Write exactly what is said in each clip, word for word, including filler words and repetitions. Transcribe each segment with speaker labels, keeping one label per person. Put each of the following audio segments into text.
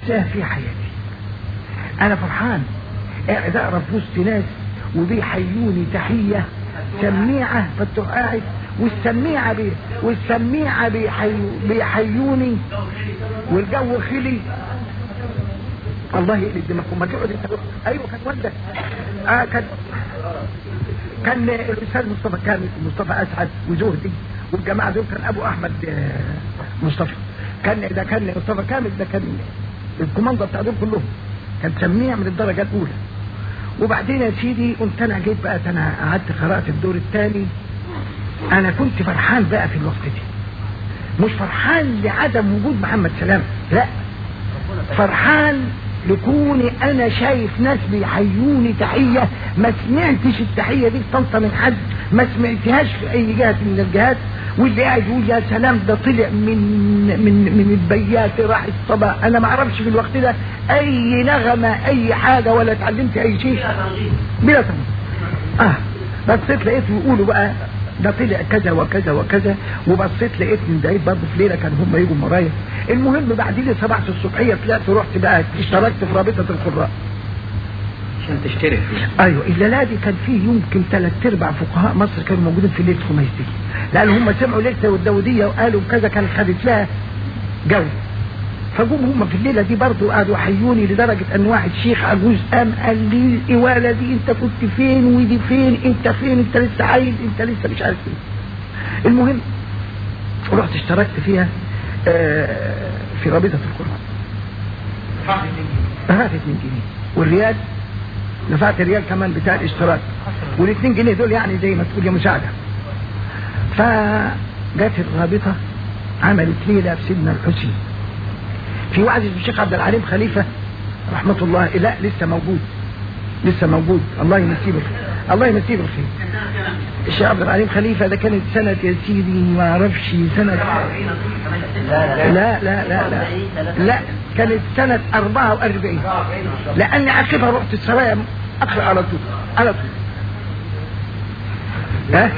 Speaker 1: انساه في حياتي. انا فرحان قاعد اقرا في وسط ناس وبيحيوني تحيه سميعه، فتروح قاعد والسميعه بي والسميعه بيحيو بيحيوني والجو خلي. الله يقلب دماغكم ما تقعد انت. ايوه كان والدك اه كان كان الاستاذ مصطفى كامل ومصطفى اسعد وزهدي والجماعه دول. كان ابو احمد مصطفى كان ده كان مصطفى كامل ده كان الكوماندا بتاع دول كلهم، كان سميع من الدرجه الاولى. وبعدين يا سيدي قلت انا جيت بقى انا قعدت قرات الدور الثاني. انا كنت فرحان بقى في الوقت دي، مش فرحان لعدم وجود محمد سلام، لا فرحان لكوني انا شايف ناس بيحيوني تحيه ما سمعتش التحيه دي طنطا من حد، ما سمعتهاش في اي جهه من الجهات. واللي قاعد يقول يا سلام ده طلع من من من البيات راح الصبا. انا ما اعرفش في الوقت ده اي نغمه اي حاجه ولا اتعلمت اي شيء بلا تنظيم. اه بصيت لقيت يقولوا بقى ده طلع كذا وكذا وكذا، وبصيت لقيت من بعيد برضه في ليله كان هم يجوا مرايا. المهم بعد لي سبعة الصبحيه طلعت ورحت بقى اشتركت في رابطه القراء
Speaker 2: عشان تشترك فيها.
Speaker 1: ايوه الليله دي كان فيه يمكن ثلاث ارباع فقهاء مصر كانوا موجودين في ليله خميس دي، لان هم سمعوا ليله والداوديه وقالوا كذا كانت خدت لها جو. فجم هم في الليله دي برضه قعدوا يحيوني لدرجه ان واحد شيخ عجوز قام قال لي الإوالة دي انت كنت فين ودي فين انت فين انت لسه عايز انت لسه مش عارف ايه. المهم رحت اشتركت فيها آه في رابطه القرآن. دفعت اتنين جنيه والريال دفعت الريال كمان بتاع الاشتراك، والاثنين جنيه دول يعني زي ما تقول يا مساعده. فجت الرابطه عملت ليله في سيدنا الحسين في وعظ الشيخ عبد العليم خليفه رحمه الله. لا لسه موجود لسه موجود الله يمسيه بالخير الله يمسيه بالخير. الشيخ عبد العليم خليفه ده كانت سنه يا سيدي ما اعرفش سنه لا لا لا لا لا, لا. كانت سنه أربعة وأربعين لاني عقبها رحت السرايا اقرا على طول على طول. ها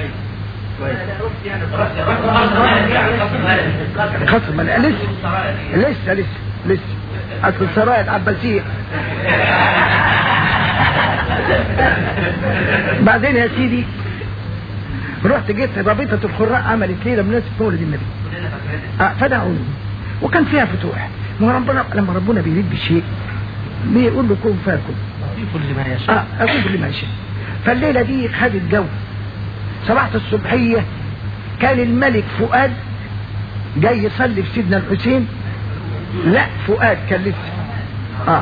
Speaker 1: خصم لسه لسه لسه لسه اصل السرايا العباسيه. بعدين يا سيدي رحت جيت رابطه القراء عملت ليله بمناسبه مولد النبي اه فدعوني وكان فيها فتوح. ما ربنا لما ربنا بيريد بالشيء بيقول له كن فاكن
Speaker 2: كل ما يشاء
Speaker 1: اه كل ما يشاء. فالليله دي خدت جو. صباحة الصبحيه كان الملك فؤاد جاي يصلي في سيدنا الحسين. لا فؤاد كان لسه اه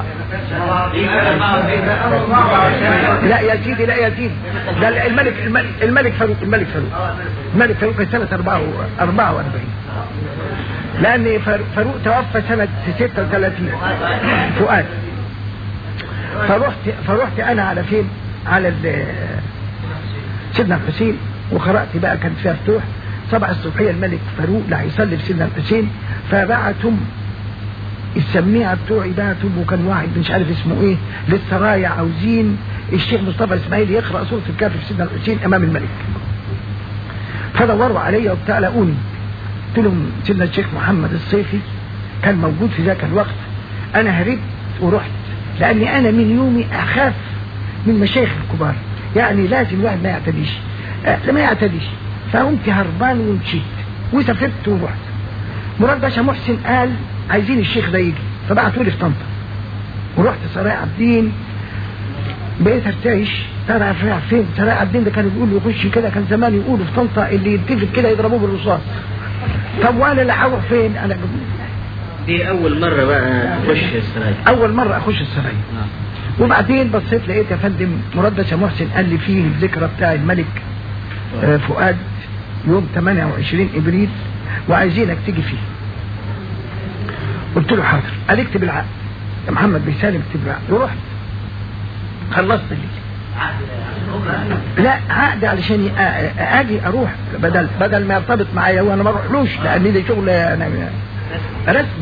Speaker 1: لا يا سيدي لا يا سيدي ده الملك الملك, الملك فاروق الملك فاروق الملك فاروق في سنة أربعة وأربعين لأن فاروق توفى سنة ستة وثلاثين فؤاد. فرحت فرحت أنا على فين على سيدنا الحسين وقرأت بقى كان فيها فتوح. صباح الصبحية الملك فاروق لا يصلي في سيدنا الحسين فبعتم السميعة بتوعي بعتم وكان واحد مش عارف اسمه ايه للسرايا عاوزين الشيخ مصطفى اسماعيل يقرأ سورة الكهف في سيدنا الحسين امام الملك. فدوروا عليا وبتاع لقوني. قلت لهم سيدنا الشيخ محمد الصيفي كان موجود في ذاك الوقت. انا هربت ورحت لاني انا من يومي اخاف من مشايخ الكبار يعني لازم الواحد ما يعتديش أه ما يعتديش. فقمت هربان ومشيت وسافرت ورحت. مراد باشا محسن قال عايزين الشيخ ده يجي فبعتوا لي في طنطا ورحت سرايا عابدين. بقيت ارتعش ترى رايح فين سرايا عابدين ده كانوا بيقولوا يخش كده كان زمان يقولوا في طنطا اللي يتفق كده يضربوه بالرصاص. طب وانا اللي هروح فين انا؟
Speaker 2: دي اول مره بقى تخش السرايا
Speaker 1: اول مره اخش السرايا آه. وبعدين بصيت لقيت يا فندم مراد باشا محسن قال لي فيه الذكرى بتاع الملك آه فؤاد يوم ثمانية وعشرين ابريل وعايزينك تيجي فيه. قلت له حاضر. قال اكتب العقد يا محمد بن سالم اكتب العقد. ورحت خلصت الليل. لا عقد علشان اجي اروح بدل بدل ما يرتبط معايا وانا ما اروحلوش لان لي شغل انا رسمي.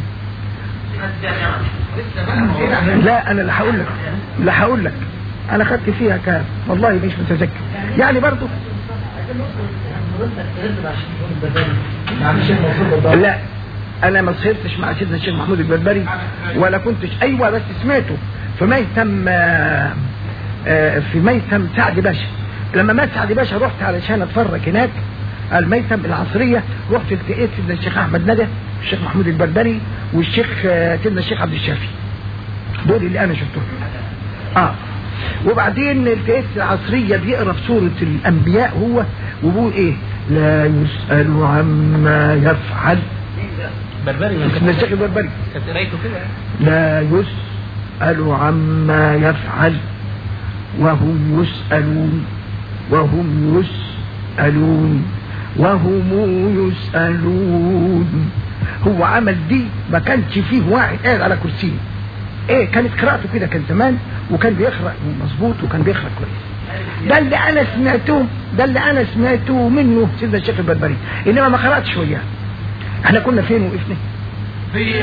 Speaker 1: لا انا اللي هقول لك اللي هقول لك انا خدت فيها كام والله مش متذكر يعني برضو. لا انا ما صرتش مع سيدنا الشيخ محمود البربري ولا كنتش، ايوه بس سمعته في ميتم آآ آآ في ميتم سعد باشا. لما مات سعد باشا رحت علشان اتفرج هناك الميتم العصريه، رحت التقيت سيدنا الشيخ احمد ندى والشيخ محمود البربري والشيخ سيدنا الشيخ عبد الشافي، دول اللي انا شفتهم. اه وبعدين التقيت العصريه بيقرا في سوره الانبياء هو وبيقول ايه؟ لا يسأل عما يفعل.
Speaker 2: بربري
Speaker 1: سيدنا الشيخ البربري
Speaker 2: كانت قرايته كده.
Speaker 1: لا يسأل عما يفعل وهم يسألون وهم يسألون وهم يسألون. هو عمل دي ما كانش فيه واحد قاعد على كرسيه. ايه كانت قراءته كده كان زمان، وكان بيقرأ مظبوط وكان بيقرأ كويس. ده اللي انا سمعته ده اللي انا سمعته منه سيدنا الشيخ البربري، انما ما قرأتش وياه. احنا كنا فين وقفنا؟
Speaker 2: في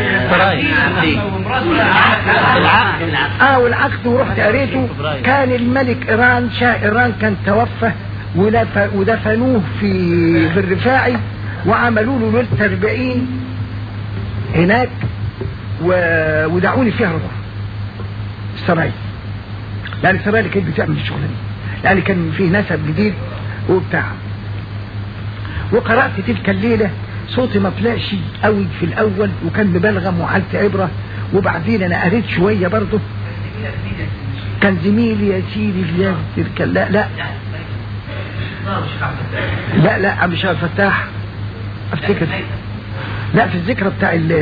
Speaker 2: العقد.
Speaker 1: اه والعقد ورحت قريته. كان الملك ايران شاه ايران كان توفى ودفنوه في في الرفاعي، وعملوا له ليله أربعين هناك ودعوني فيها روح السرايا، لان السرايا اللي كانت بتعمل الشغله دي، لان كان فيه نسب جديد وبتاع. وقرات تلك الليله، صوتي ما طلعش قوي في الاول وكان مبالغم وحالتي عبره، وبعدين انا قريت شويه برضه. كان زميلي يا سيدي في تلك لا لا لا لا مش عبد الفتاح افتكر، لا في الذكرى بتاع ال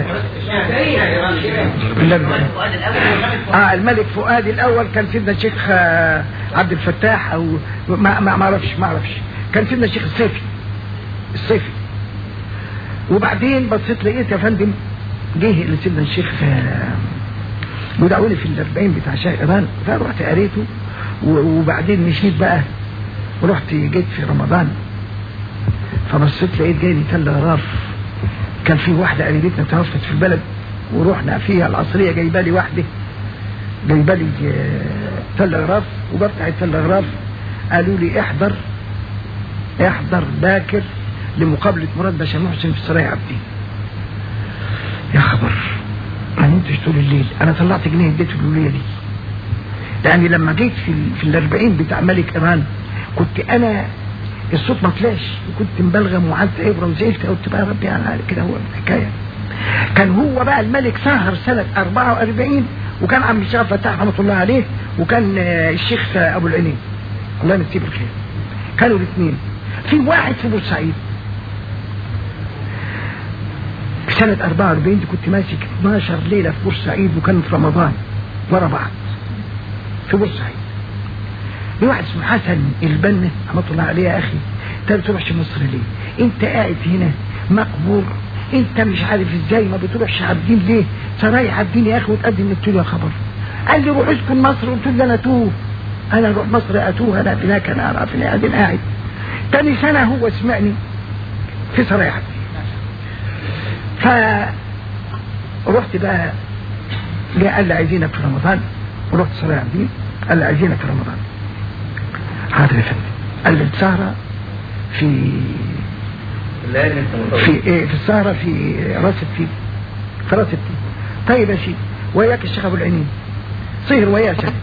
Speaker 1: اه الملك فؤاد الاول كان سيدنا الشيخ عبد الفتاح او ما ما اعرفش ما اعرفش كان سيدنا الشيخ الصيفي الصيفي. وبعدين بصيت لقيت يا فندم جه لسيدنا الشيخ ودعوني في الأربعين بتاع شاه ايران، فرحت قريته. وبعدين مشيت بقى ورحت جيت في رمضان، فبصيت لقيت جاي لي تل غراف. كان في واحده قريبتنا توفت في البلد ورحنا فيها العصريه، جايبه لي واحده جايبه لي تل غراف، وبفتح التل غراف قالوا لي احضر احضر باكر لمقابله مراد باشا محسن في السرايا عبدين. يا خبر ما نمتش طول الليل. انا طلعت جنيه اديته الوليه دي، لاني لما جيت في في الأربعين بتاع ملك ايران كنت انا الصوت ما طلعش وكنت مبلغم وعدت عبره وزعلت، قلت بقى ربي على كده هو الحكايه. كان هو بقى الملك سهر سنه أربعة وأربعين، وكان عم الشيخ فتاح رحمه الله عليه، وكان الشيخ ابو العينين الله يمسيه بالخير. كانوا الاثنين. في واحد في بورسعيد في سنه أربعة وأربعين دي كنت ماسك اثناشر ليله في بورسعيد، وكان في رمضان ورا بعض في بورسعيد. في واحد اسمه حسن البنا رحمه الله عليه، يا اخي انت ما بتروحش مصر ليه؟ انت قاعد هنا مقبور، انت مش عارف ازاي ما بتروحش عابدين ليه؟ سرايا عابدين يا اخي وتقدم. قلت له يا خبر، قال لي روح اسكن مصر. قلت له انا اتوه، انا اروح مصر اتوه؟ انا هناك انا اعرف اني قاعد قاعد. تاني سنه هو سمعني في سرايا عابدين، فرحت بقى جاء قال لي عايزينك في رمضان، ورحت سرايا عابدين قال لي عايزينك في رمضان. حاضر يا فندم. قال لي السهرة في في ايه في السهرة في راس التين في راس التين. طيب يا سيدي، وياك الشيخ ابو العينين صهر وياه سنة.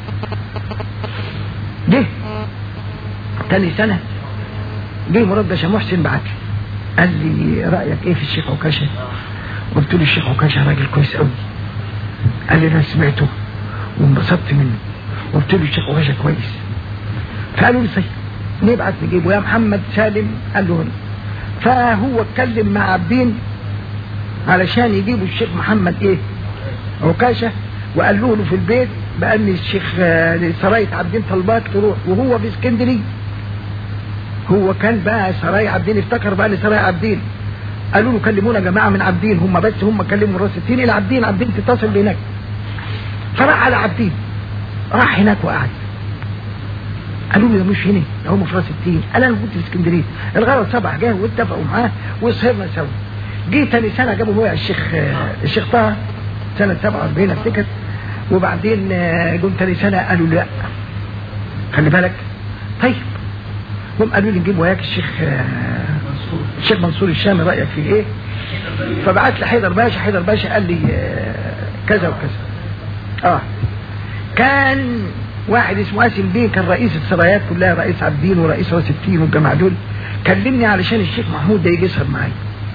Speaker 1: جه تاني سنة جه مراد باشا محسن بعت لي قال لي رأيك ايه في الشيخ عكاشة؟ قلت له الشيخ عكاشة راجل كويس قوي. قال لي انا سمعته وانبسطت منه. قلت له الشيخ عكاشة كويس. فقالوا لي صحيح نبعت نجيبه يا محمد سالم. قال له هنا. فهو اتكلم مع عابدين علشان يجيبوا الشيخ محمد ايه عكاشة، وقال له في البيت بأن الشيخ سراية عابدين طلباك تروح، وهو في اسكندريه. هو كان بقى سرايا عابدين افتكر بقى لسرايا عابدين. قالوا له كلمونا جماعه من عابدين، هم بس هم كلموا راس التين الى عابدين، عابدين تتصل بهناك. فراح على عابدين، راح هناك وقعد. قالوا له ده مش هنا، ده هم في راس التين. قال انا كنت في اسكندريه. الغرض صبح جه واتفقوا معاه وسهرنا سوا. جه تاني سنه جابوا هو الشيخ الشيخ طه سنه سبعة وأربعين افتكر. وبعدين جم تاني سنه قالوا لا خلي بالك. طيب هم قالوا لي نجيب وياك الشيخ الشيخ منصور الشامي، رايك في ايه؟ فبعت لي حيدر باشا. حيدر باشا قال لي كذا وكذا. اه كان واحد اسمه قاسم بيه، كان رئيس السرايات كلها، رئيس عبدين ورئيس راس التين والجماعه دول، كلمني علشان الشيخ محمود ده يجي يسهر معايا.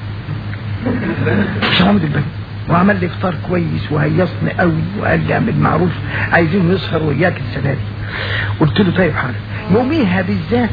Speaker 1: الشيخ محمود البني، وعمل لي افطار كويس وهيصني قوي، وقال لي اعمل معروف عايزين يسهر وياك السنه دي. قلت له طيب حاضر. يوميها بالذات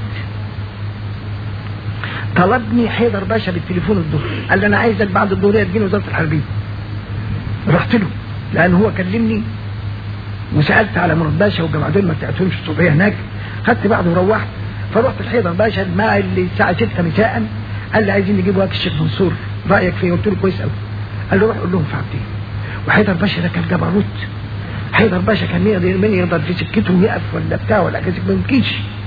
Speaker 1: طلبني حيدر باشا بالتليفون الظهر، قال لي انا عايزك بعد الظهريه تجيني وزاره الحربيه. رحت له لان هو كلمني وسالت على مراد باشا والجماعه دول ما بتاعتهمش الصبحيه هناك. خدت بعضه وروحت، فرحت لحيدر باشا مع اللي الساعه ستة مساء، قال لي عايزين نجيب واك الشيخ منصور، رايك فيه؟ قلت له كويس قوي. قال له روح قول لهم في عبدين. وحيدر باشا ده كان جبروت. حيدر باشا كان يقدر من يقدر في سكته ويقف ولا بتاع ولا كذا، ما يمكنش.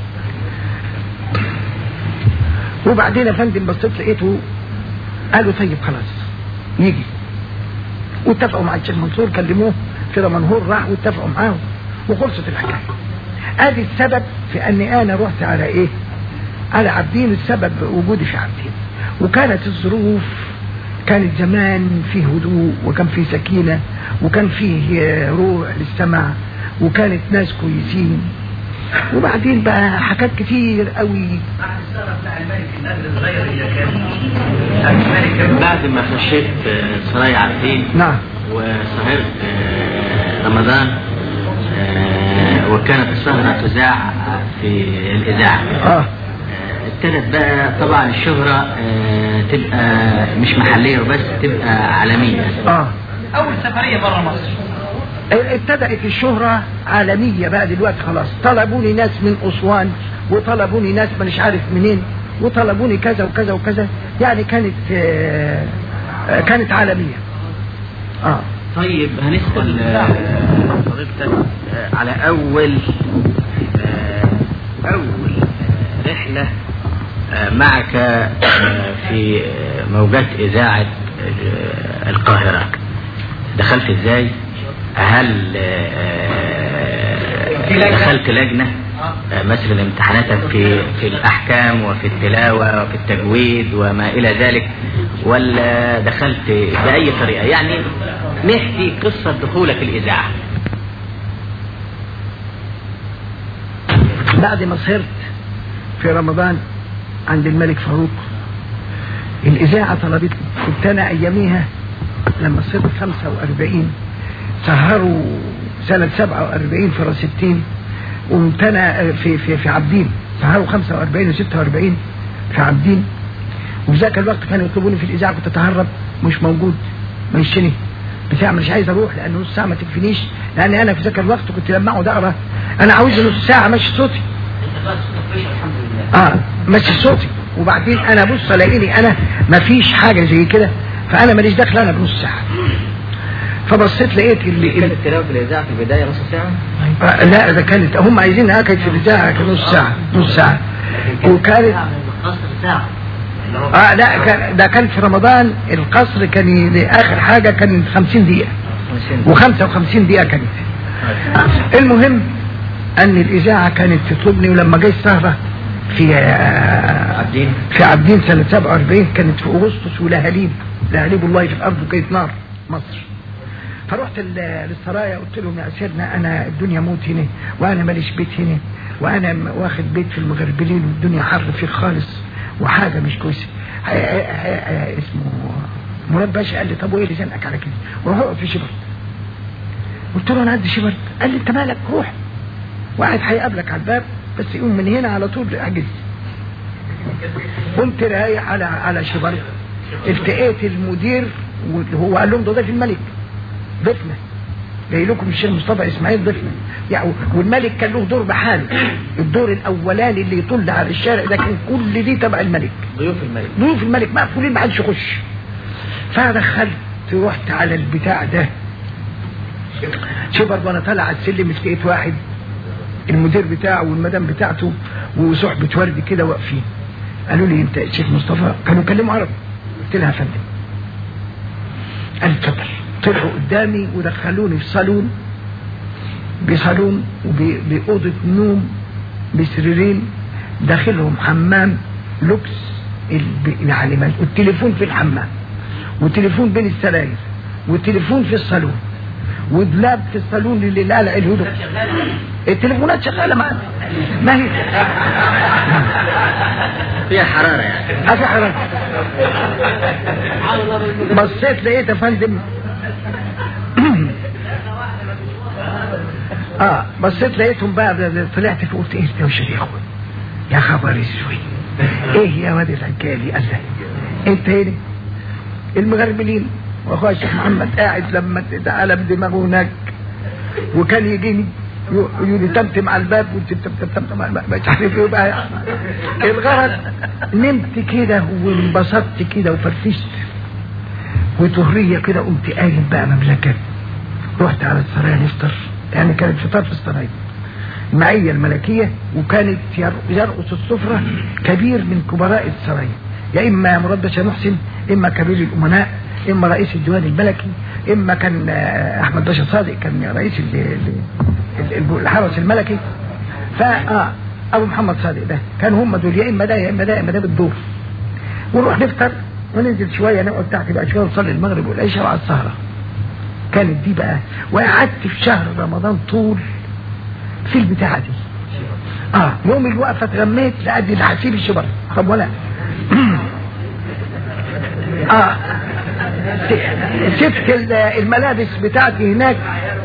Speaker 1: وبعدين يا فندم بصيت لقيته قالوا طيب خلاص يجي، واتفقوا مع الشيخ منصور، كلموه في دمنهور، راح واتفقوا معاه وخلصت الحكايه. ادي السبب في اني انا رحت على ايه؟ على عبدين. السبب وجودي في عبدين. وكانت الظروف، كانت زمان فيه هدوء وكان فيه سكينه وكان فيه روح للسمع وكانت ناس كويسين. وبعدين بقى حاجات كتير قوي.
Speaker 2: بعد السهرة بتاع الملك النادر الغير اللي كان بعد ما خشيت سرايا عبدين،
Speaker 1: نعم،
Speaker 2: وسهرت رمضان، وكانت السهرة تذاع في الإذاعة.
Speaker 1: اه
Speaker 2: ابتدت بقى طبعا الشهرة تبقى مش محلية وبس، تبقى عالمية.
Speaker 1: اه
Speaker 2: أول سفرية برا مصر
Speaker 1: ابتدأت الشهرة عالمية بقى دلوقتي. خلاص طلبوني ناس من أسوان، وطلبوني ناس مش عارف منين، وطلبوني كذا وكذا وكذا. يعني كانت آه كانت عالمية. اه
Speaker 2: طيب هنسأل حضرتك على أول أول رحلة معك في موجات إذاعة القاهرة، دخلت إزاي؟ هل دخلت لجنة مثل امتحاناتك في في الأحكام وفي التلاوة وفي التجويد وما إلى ذلك، ولا دخلت بأي طريقة؟ يعني نحكي قصة دخولك الإذاعة.
Speaker 1: بعد ما سهرت في رمضان عند الملك فاروق، الإذاعة طلبتني. كنت أنا أياميها لما صرت خمسة وأربعين، سهروا سنة سبعة وأربعين في راس التين، وقمت أنا في في في عبدين سهروا خمسة وأربعين وستة وأربعين في عبدين. وفي ذاك الوقت كانوا يطلبوني في الإذاعة، كنت أتهرب مش موجود، ما يشتني بتاع، مش عايز أروح لأن نص ساعة ما تكفينيش، لأن أنا في ذاك الوقت كنت لما أقعد أقرأ أنا عاوز نص ساعة ماشي صوتي. اه ماشي صوتي. وبعدين أنا بص ألاقيني أنا ما فيش حاجة زي كده، فأنا ماليش دخل أنا بنص ساعة. فبصيت لقيت اللي
Speaker 2: كانت التلاوة في الإذاعة في البداية نص ساعة؟
Speaker 1: آه لا ده كانت هم عايزين أكد في الإذاعة نص ساعة نص ساعة وكانت
Speaker 2: قصر ساعة.
Speaker 1: اه لا ده كان في رمضان القصر كان آخر حاجة كان خمسين دقيقة وخمسة وخمسين دقيقة كانت. المهم أن الإذاعة كانت تطلبني، ولما جاي السهرة في
Speaker 2: عبدين
Speaker 1: في عبدين سنة سبعة وأربعين كانت في أغسطس، ولهاليب لهاليب الله في الأرض وكانت نار مصر. فرحت للسرايا قلت لهم يا سيدنا أنا الدنيا موت هنا، وأنا ماليش بيت هنا، وأنا واخد بيت في المغربلين والدنيا حر فيه خالص وحاجة مش كويسة. اسمه مراد باشا قال لي طب وإيه اللي زنقك على كده؟ وروح اقعد في شبرد. قلت له أنا قد شبرد. قال لي أنت مالك، روح واحد هيقابلك على الباب بس يقوم من هنا على طول احجز. قمت رايح على على شبرد، التقيت المدير وهو قال لهم ده ضيف الملك ضيفنا جاي لكم الشيخ مصطفى اسماعيل ضيفنا يعني. والملك كان له دور بحاله، الدور الاولاني اللي يطل على الشارع ده كان كل دي تبع الملك،
Speaker 2: ضيوف الملك
Speaker 1: ضيوف الملك مقفولين ما حدش يخش. فدخلت رحت على البتاع ده شبر، وانا طالع على السلم لقيت واحد المدير بتاعه والمدام بتاعته وصحبة ورد كده واقفين. قالوا لي انت الشيخ مصطفى؟ كانوا يكلموا عربي. قلت لها يا فندم. قال اتفضل. طلعوا قدامي ودخلوني في صالون، بصالون وبأوضة نوم بسريرين، داخلهم حمام لوكس يعني والتليفون في الحمام، وتليفون بين السراير وتليفون في الصالون ودلاب في الصالون اللي قلع الهدوء. التليفونات شغاله معانا ما هي
Speaker 2: فيها حراره يعني.
Speaker 1: اه في حراره. بصيت لقيت يا فندم اه بصيت لقيتهم بقى. طلعت فوق ايه الدوشه دي يا اخويا؟ يا خبر اسود ايه يا واد الحكايه دي؟ قال انت هنا المغربلين واخويا الشيخ محمد قاعد لما تعالى بدماغه هناك، وكان يجيني يقول لي تمتم على الباب وانت تمتم على الباب مش عارف ايه بقى. الغرض نمت كده وانبسطت كده وفرفشت وطهريه كده، قمت قايم بقى مملكه. رحت على السرايا نفطر، يعني كانت فطار في السرايا المعيه الملكيه، وكانت يرقص السفره كبير من كبراء السرايا، يا اما مراد باشا محسن، اما كبير الامناء، اما رئيس الديوان الملكي، اما كان احمد باشا صادق كان رئيس الحرس الملكي. فا ابو محمد صادق ده كان هم دول، يا اما ده يا اما ده يا اما ده بالدور. ونروح نفطر وننزل شويه نقعد تحت بقى شويه ونصلي المغرب والعشاء وعلى السهره. كانت دي بقى. وقعدت في شهر رمضان طول في البتاعه دي. اه يوم الوقفه اتغميت لقد الحسيب الشبر. طب ولا اه سبت الملابس بتاعتي هناك،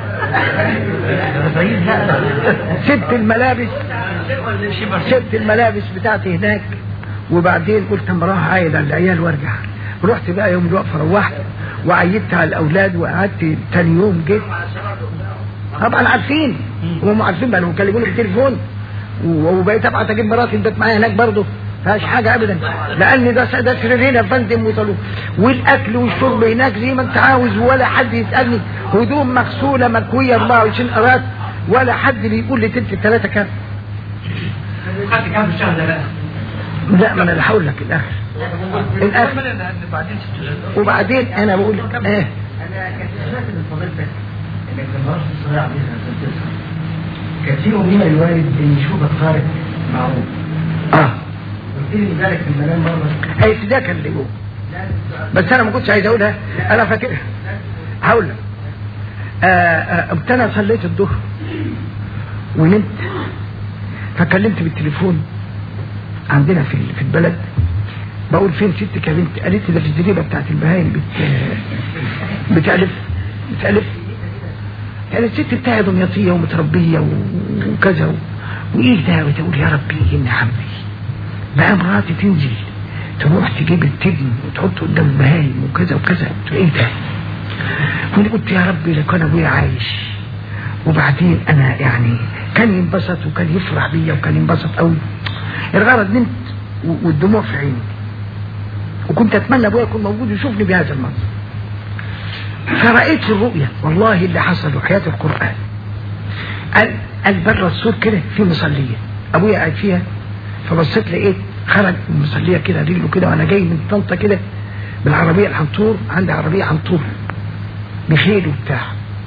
Speaker 1: سبت الملابس سبت الملابس بتاعتي هناك. وبعدين قلت اما اروح عايد على العيال وارجع. رحت بقى يوم الوقفه، روحت وعيدت على الاولاد وقعدت تاني يوم جيت. طبعا عارفين هم عارفين بقى، بيكلموني بالتليفون، وبقيت ابعت اجيب مراتي البيت معايا هناك برضه فيهاش حاجه ابدا، لان ده ده سريرين يا فندم وطلوع والاكل والشرب هناك زي ما انت عاوز، ولا حد يسالني هدوم مغسوله مكويه أربعة وعشرين قرات، ولا حد بيقول لي تلت الثلاثه كام.
Speaker 3: خدت كام في الشهر ده بقى؟
Speaker 1: لا ما انا اللي هقول لك الاخر الاخر وبعدين انا بقول لك ايه.
Speaker 3: انا كنت سمعت من فضيلتك انك لما رحت الصلاه عليه الصلاه والسلام كان في امنيه الوالد ان يشوفك خارج معروف.
Speaker 1: اه
Speaker 3: قلت لي ذلك في المنام مره.
Speaker 1: هي ده كان اللي جوه، بس انا ما كنتش عايز اقولها، انا فاكرها هقول لك. قمت انا صليت الظهر ونمت، فكلمت بالتليفون عندنا في في البلد، بقول فين ستك يا بنت؟ قالت لي ده في الزريبه بتاعت البهايم بت بتالف بتالف قالت الست بتاعي دمياطيه ومتربيه وكذا وايه ده، وتقول يا ربي ان عمي بقى مراتي تنزل تروح تجيب التبن وتحطه قدام البهايم وكذا وكذا. ايه ده؟ وانا قلت يا ربي لو كان ابويا عايش. وبعدين انا يعني كان ينبسط وكان يفرح بيا وكان ينبسط قوي. الغرض نمت والدموع في عيني، وكنت اتمنى ابويا يكون موجود ويشوفني بهذا المنظر. فرأيت في الرؤيا والله اللي حصل وحياة القرآن. قال قال بره السور كده في مصلية ابويا قاعد فيها، فبصيت لقيت خرج من المصلية كده رجله كده، وانا جاي من طنطا كده بالعربية الحنطور، عندي عربية حنطور بخيل وبتاع.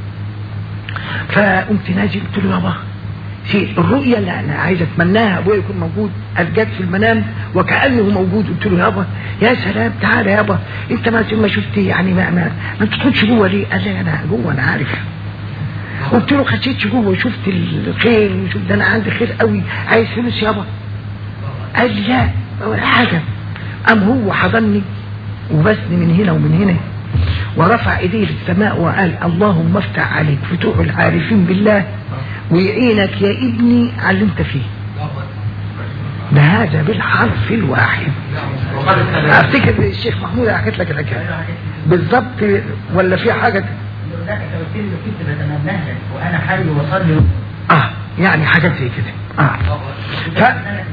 Speaker 1: فقمت نازل قلت له يابا في الرؤية اللي انا عايز اتمناها ابويا يكون موجود، الجت في المنام وكأنه موجود. قلت له يابا يا سلام تعالى يابا انت ما ما شفت يعني ما ما, ما تدخلش جوه ليه؟ قال لي انا جوه انا عارف. قلت له خشيتش جوه وشفت الخير وشفت ده انا عندي خير قوي، عايز فلوس يابا؟ قال لي لا ولا حاجه. قام هو حضني وبسني من هنا ومن هنا ورفع ايديه للسماء وقال اللهم افتح عليك فتوح العارفين بالله ويعينك يا ابني على اللي انت فيه. ده هذا بالحرف الواحد. افتكر الشيخ محمود حكيت لك الحكايه بالظبط ولا في حاجه؟
Speaker 3: لا كنت كنت بتمناها وانا حي وصلي.
Speaker 1: اه يعني حاجات زي كده. اه ف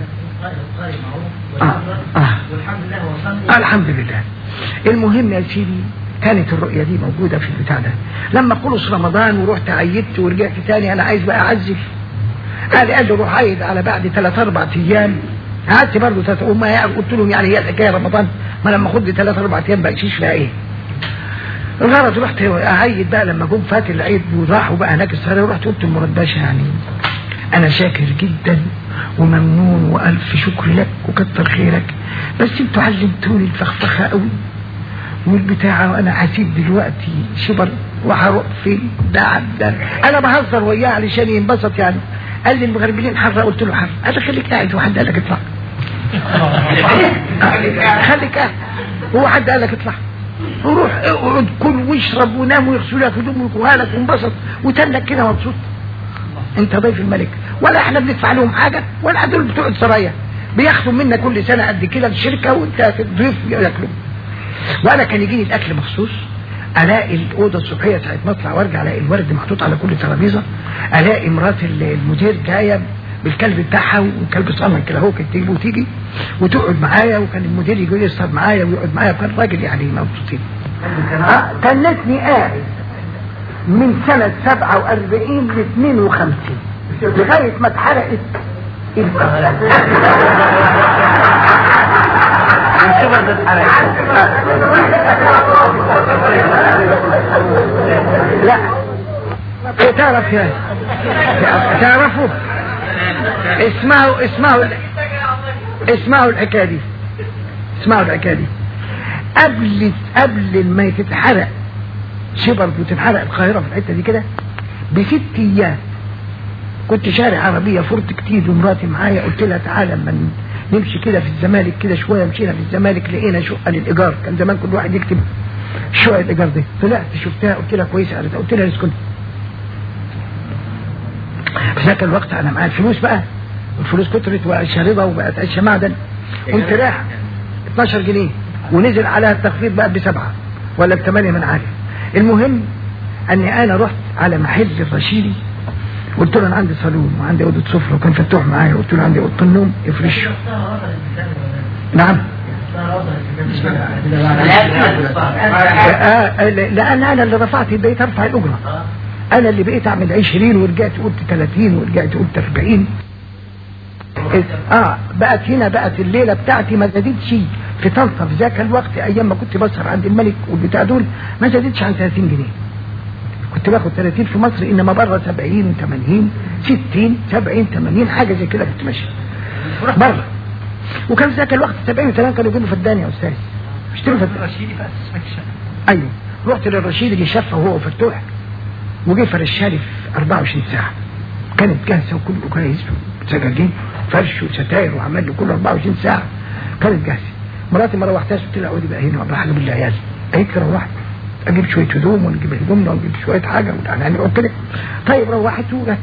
Speaker 1: اه اه
Speaker 3: والحمد لله وصلي.
Speaker 1: الحمد لله. المهم يا سيدي كانت الرؤية دي موجودة في البتاع ده. لما خلص رمضان ورحت عيدت ورجعت تاني انا عايز بقى اعزف. قال قال له روح عيد على بعد ثلاث اربع ايام. قعدت برضه ثلاث وما قلت لهم يعني هي الحكايه رمضان ما لما اخد لي ثلاث اربع ايام بقشيش فيها ايه. الغرض رحت اعيد بقى لما جم فات العيد وراحوا بقى هناك السهره، ورحت قلت لمراد باشا يعني انا شاكر جدا وممنون والف شكر لك وكتر خيرك، بس انتوا علمتوني الفخفخه قوي والبتاعة وانا هسيب دلوقتي شبر وهروح فين؟ ده عبدا انا بهزر وياه علشان ينبسط يعني. قال لي المغربلين حرة، قلت له حرة. قال لي خليك قاعد، وحد قال لك اطلع؟ خليك قاعد، هو حد قال لك اطلع؟ وروح اقعد كل واشرب ونام ويغسل لك هدومك وهالك وانبسط وتنك كده مبسوط. انت ضيف الملك، ولا احنا بندفع لهم حاجة، ولا دول بتوع السرايا بياخدوا منا كل سنة قد كده في الشركة وانت ضيف ياكلوا. وانا كان يجيني الاكل مخصوص، الاقي الاوضه الصبحيه ساعه ما اطلع وارجع الاقي الورد محطوط على كل ترابيزه، الاقي مرات المدير جايه بالكلب بتاعها، والكلب صنع كده هو كانت تجيبه وتيجي وتقعد معايا، وكان المدير يجي يسهر معايا ويقعد معايا، وكان راجل يعني مبسوطين. اه تنتني قاعد من سنه سبعة وأربعين ل اثنين وخمسين لغايه ما اتحرقت لا تعرف يا تعرفوا اسمعوا اسمعوا اسمعوا الحكايه دي اسمعوا الحكايه دي قبل قبل ما تتحرق شبر وتتحرق القاهره في الحته دي كده بست ايام كنت شارع عربيه فرت كتير ومراتي معايا، قلت لها تعالى اما نمشي كده في الزمالك كده شويه. مشينا في الزمالك لقينا شقه للايجار، كان زمان كل واحد يكتب شقه الايجار دي. طلعت شفتها قلت لها كويسه، قلت لها اسكت. في ذاك الوقت انا معايا الفلوس بقى، والفلوس كترت وشاربه وبقت عيشه معدن. قمت رايح اتناشر جنيه ونزل عليها التخفيض بقى بسبعه ولا بثمانيه من عارف. المهم اني انا رحت على محل الرشيدي، قلت له انا عندي صالون وعندي اوضه سفره، وكان فتوح معايا، قلت له عندي اوضه النوم افرشه. نعم لان انا اللي رفعت البيت ارفع الاجره، انا اللي بقيت اعمل عشرين ورجعت قلت ثلاثين ورجعت قلت أربعين. اه بقت هنا بقت الليله بتاعتي ما زادتش في طنطا في ذاك الوقت ايام ما كنت بسهر عند الملك والبتاع دول ما زادتش عن ثلاثين جنيه. كنت باخد ثلاثين في مصر، انما بره سبعين ثمانين ستين سبعين ثمانين حاجه زي كده كنت ماشي بره. وكان في ذاك الوقت سبعين وثمانين كانوا يجيبوا فدان يا استاذ، اشتروا فدان. الرشيدي في اساس ايوه رحت للرشيدي اللي شافه هو وفتوح، وجي فرشالي في أربعة وعشرين ساعه، كانت جاهزه وكله كويس، سجاجين فرش وستاير وعمل له كله أربعة وعشرين ساعه كانت جاهزه. مراتي ما روحتهاش، قلت لها اقعدي بقى هنا وابقى حاجه بالعيال. قالت لي روحت اجيب شويه هدوم ونجيب هدومنا ونجيب شويه حاجه يعني. قلت لك طيب روحت وجت.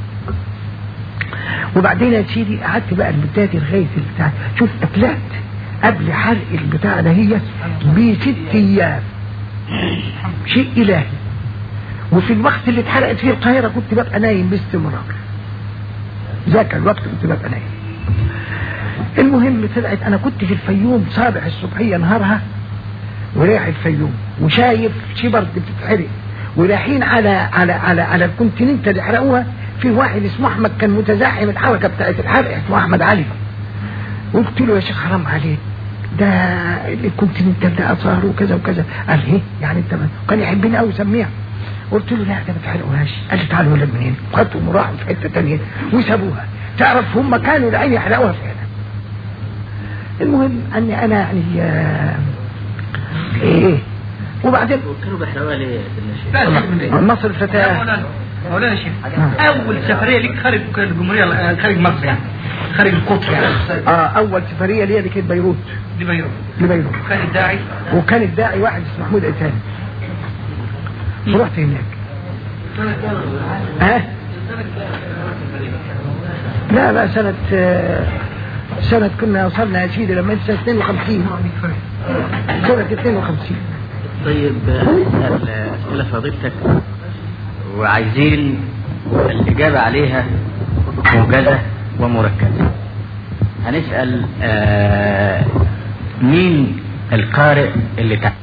Speaker 1: وبعدين يا سيدي قعدت بقى المدات لغايه البتاع، شوف طلعت قبل حرق البتاع ده هي بست ايام، شيء الهي. وفي الوقت اللي اتحرقت فيه القاهره كنت ببقى نايم باستمرار، ذاك الوقت كنت ببقى نايم. المهم طلعت انا كنت في الفيوم صابح الصبحيه نهارها ورايح الفيوم وشايف شبر بتتحرق، ورايحين على على على على الكونتيننت اللي حرقوها. في واحد اسمه احمد كان متزاحم الحركه بتاعت الحرق، اسمه احمد علي. قلت له يا شيخ حرام عليك، ده الكونتيننت ده اثار وكذا وكذا. قال ايه يعني انت كان يحبني قوي سميع. قلت له لا ده ما تحرقوهاش. قال لي تعالوا ولد منين؟ خدتهم وراحوا في حته ثانيه وسابوها. تعرف هم كانوا العين يحرقوها فعلا. المهم اني انا يعني ايه وبعدين
Speaker 2: كانوا بيحرقوها ليه في
Speaker 1: مصر الفتاه.
Speaker 3: مولانا شيخ اول سفريه ليك خارج الجمهوريه، خارج مصر يعني، خارج القطر يعني.
Speaker 1: اه اول سفريه ليا دي كانت بيروت.
Speaker 3: دي بيروت
Speaker 1: لبيروت.
Speaker 3: كان الداعي
Speaker 1: وكان الداعي واحد اسمه محمود عيسان. فرحت هناك. ها؟ لا لا سنة سنة كنا وصلنا يا سيدي لما انت سنة اثنين وخمسين. سنة اثنين وخمسين.
Speaker 2: طيب نسأل أسئلة فضيلتك وعايزين الإجابة عليها موجزة ومركزة. هنسأل آه مين القارئ اللي تع...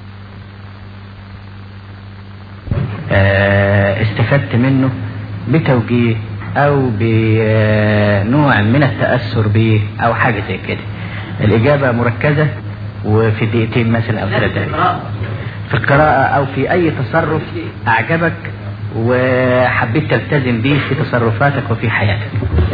Speaker 2: آه استفدت منه بتوجيه او بنوع من التأثر به او حاجة زي كده. الإجابة مركزة وفي دقيقتين مثلا او ثلاث دقائق. في القراءة او في اي تصرف اعجبك وحبيت تلتزم به في تصرفاتك وفي حياتك.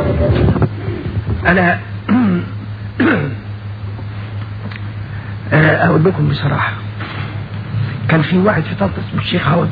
Speaker 1: انا اقول لكم بصراحة كان في واحد في طنطا اسمه الشيخ عوض.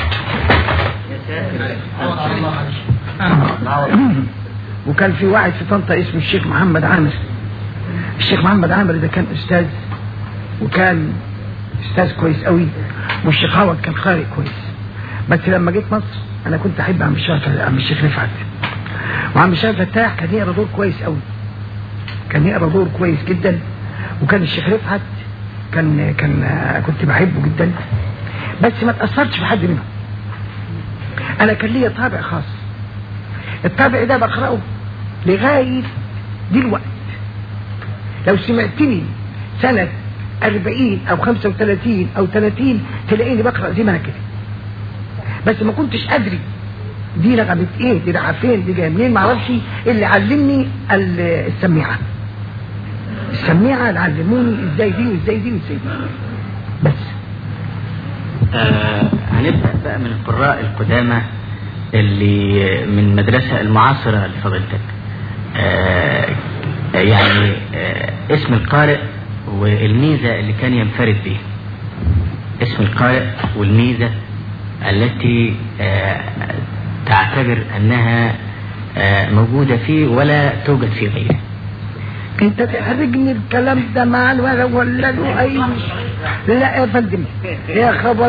Speaker 1: وكان في واحد في طنطا اسمه الشيخ محمد عامر. الشيخ محمد عامر ده كان استاذ، وكان استاذ كويس قوي، والشيخ عوض كان قارئ كويس. بس لما جيت مصر انا كنت احب عم الشيخ عم الشيخ رفعت، وعم الشيخ فتاح كان يقرا دور كويس قوي، كان يقرا دور كويس جدا. وكان الشيخ رفعت كان كان كنت بحبه جدا، بس ما تاثرتش بحد منهم. انا كان ليا طابع خاص، الطابع ده بقراه لغايه دلوقتي. لو سمعتني سنه أربعين او خمسة وثلاثين او ثلاثين تلاقيني بقرا زي ما انا كده، بس ما كنتش ادري دي نغمه ايه، دي رايحه فين، دي جايه منين، ما اعرفش. اللي علمني السميعه السميعه اللي علموني ازاي دي وازاي دي وازاي دي بس.
Speaker 2: آه هنبدا بقى من القراء القدامى اللي من المدرسه المعاصره لفضيلتك. آه يعني آه اسم القارئ والميزه اللي كان ينفرد بها، اسم القارئ والميزه التي آه تعتبر انها آه موجوده فيه ولا توجد في غيره.
Speaker 1: انت تحرجني الكلام ده مع الولد ولا له اي مش... لا يا فندم يا خبر.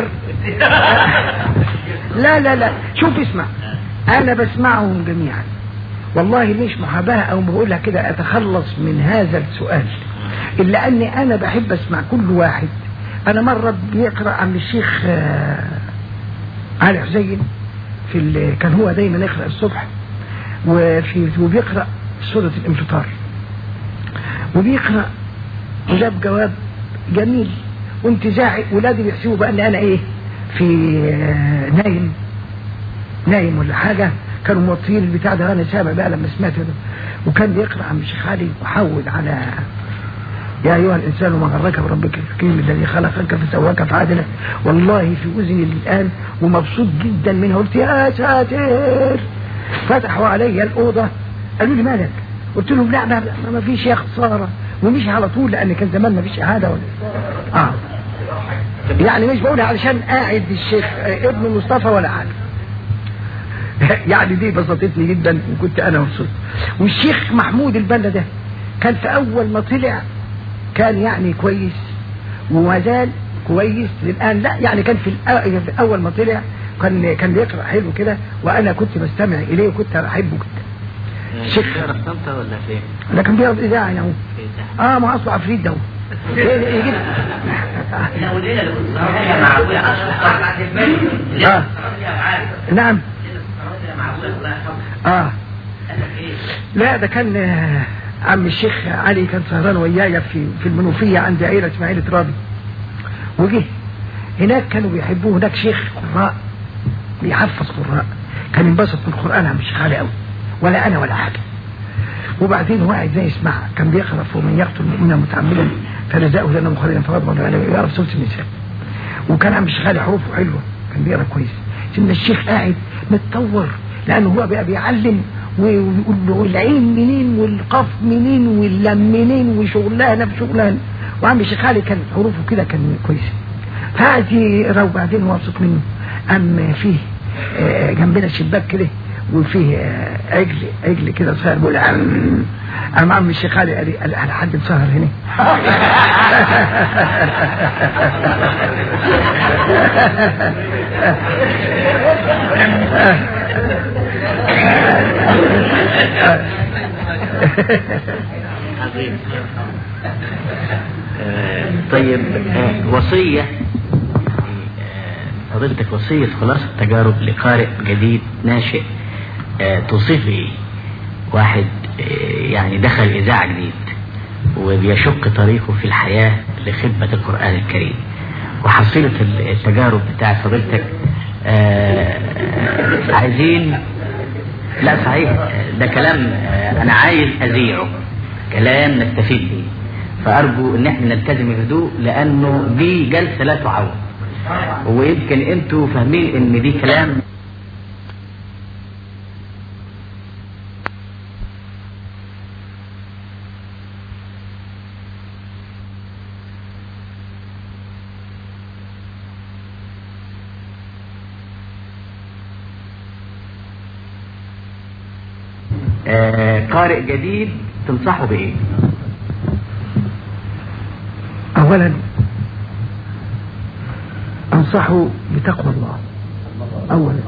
Speaker 1: لا لا لا شوف اسمع، انا بسمعهم جميعا والله، مش محاباه او بقولها كده اتخلص من هذا السؤال، الا اني انا بحب اسمع كل واحد. انا مرة بيقرأ عن الشيخ علي حسين في ال... كان هو دايما يقرأ الصبح، وفي وبيقرأ سورة الانفطار، وبيقرأ وجاب جواب جميل وانتزاعي. ولادي بيحسبوا بقى ان انا ايه في نايم نايم ولا حاجة، كانوا موطيين البتاع ده. انا سامع بقى لما سمعت ده. وكان بيقرأ عن الشيخ علي وحول على يا ايها الانسان ما غرك بربك الحكيم الذي خلقك فسواك فعدلك. والله في اذني الان ومبسوط جدا منها. قلت يا ساتر. فتحوا علي الاوضه قالوا لي مالك؟ قلت لهم لا ما, ما فيش يا خساره، ومشي على طول لان كان زمان ما فيش اعاده ولا اه يعني مش بقولها علشان قاعد الشيخ ابن مصطفى ولا حاجه. يعني دي بسطتني جدا وكنت انا مبسوط. والشيخ محمود البنا ده كان في اول ما طلع كان يعني كويس وما زال كويس للان. لا يعني كان في اول ما طلع كان كان بيقرا حلو كده، وانا كنت بستمع اليه وكنت بحبه جدا.
Speaker 2: الشيخ بيقرا في طنطا ولا فين؟
Speaker 1: ده كان بيقرا في اذاعه اهو. اه ما اصله عفريت ده. يجي
Speaker 3: لا وليله اللي كنت صراحه مع ابويا
Speaker 1: اه نعم اه لا ده كان عم الشيخ علي كان سهران ويايا في في المنوفيه عند عيله اسمها عيله رابي، وجه هناك كانوا بيحبوه. هناك شيخ قراء بيحفظ قراء، كان ينبسط من القران عم الشيخ علي قوي، ولا انا ولا حاجه. وبعدين واحد زي اسمع كان بيقرا ومن يقتل مؤمنا متعمدا فجزاؤه جهنم خالدا فغضب عليه، يعرف سوره النساء. وكان عم الشيخ علي حروفه حلوه، كان بيقرا كويس. سيدنا الشيخ قاعد متطور لانه هو بقى بيعلم ويقول له العين منين والقاف منين واللام منين وشغلانه بشغلانه. وعم الشيخ علي كان حروفه كده كان كويسه. فقعد يقرا وبعدين واثق منه. اما فيه جنبنا شباك كده وفيه عجل عجل كده صغير بيقول عم عم عم الشيخ علي قال لي على حد مسهر هنا.
Speaker 2: عظيم. طيب وصية فضيلتك، وصية خلاصة تجارب لقارئ جديد ناشئ توصف ايه؟ واحد يعني دخل إذاعة جديد وبيشق طريقه في الحياة لخدمة القرآن الكريم، وحصيلة التجارب بتاع فضيلتك عايزين. لا صحيح ده كلام أنا عايز أذيعه، كلام نستفيد به، فأرجو إن احنا نلتزم الهدوء لأنه دي جلسة لا تعوض، ويمكن انتوا فاهمين إن دي كلام آه قارئ جديد تنصحه بايه؟
Speaker 1: اولا انصحه بتقوى الله اولا،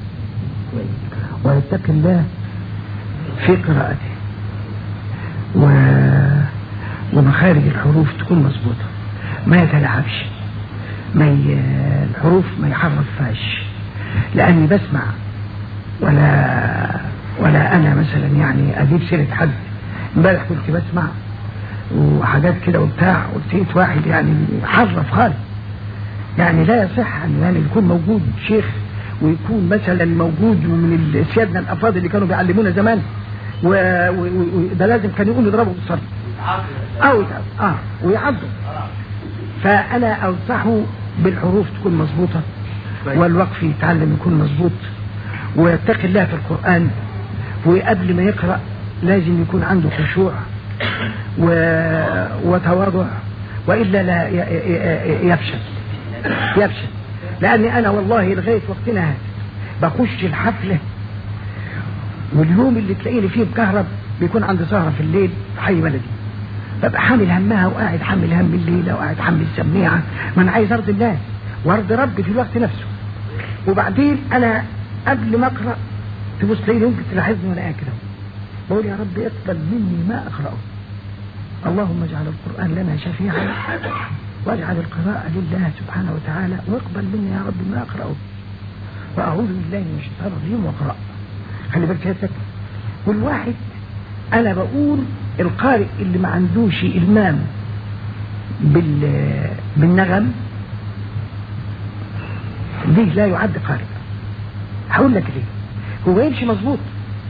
Speaker 1: ويتقي الله في قراءته، و... ومخارج الحروف تكون مظبوطه، ما يتلعبش، ما ي... الحروف ما يحرفهاش، لاني بسمع ولا ولا انا مثلا يعني اجيب سيره حد. امبارح كنت بسمع وحاجات كده وبتاع، قلت واحد يعني حرف خالص، يعني لا يصح ان يعني يكون موجود شيخ ويكون مثلا موجود من سيادنا الافاضل اللي كانوا بيعلمونا زمان، وده لازم كان يقول يضربه بالصرف او اه ويعضوا. فانا انصحه بالحروف تكون مظبوطه، والوقف يتعلم يكون مظبوط، ويتقي الله في القرآن، وقبل ما يقرأ لازم يكون عنده خشوع و... وتواضع، وإلا لا يفشل يفشل لأني أنا والله لغاية وقتنا هذا بخش الحفلة، واليوم اللي تلاقيني فيه بكهرب بيكون عندي سهرة في الليل في حي بلدي، ببقى حامل همها وقاعد حامل هم الليلة وقاعد حامل السميعة، ما أنا عايز أرضي الناس وأرضي ربي في الوقت نفسه. وبعدين أنا قبل ما أقرأ تبص لي ممكن تلاحظني وأنا كده بقول يا رب اقبل مني ما أقرأه، اللهم اجعل القرآن لنا شفيعا، واجعل القراءة لله سبحانه وتعالى، واقبل مني يا رب ما أقرأه، وأعوذ بالله من الشيطان الرجيم وأقرأ. خلي بالك يا سكر. والواحد أنا بقول القارئ اللي ما عندوش إلمام بال بالنغم ليه لا يعد قارئ. هقول لك ليه. هو يمشي مظبوط،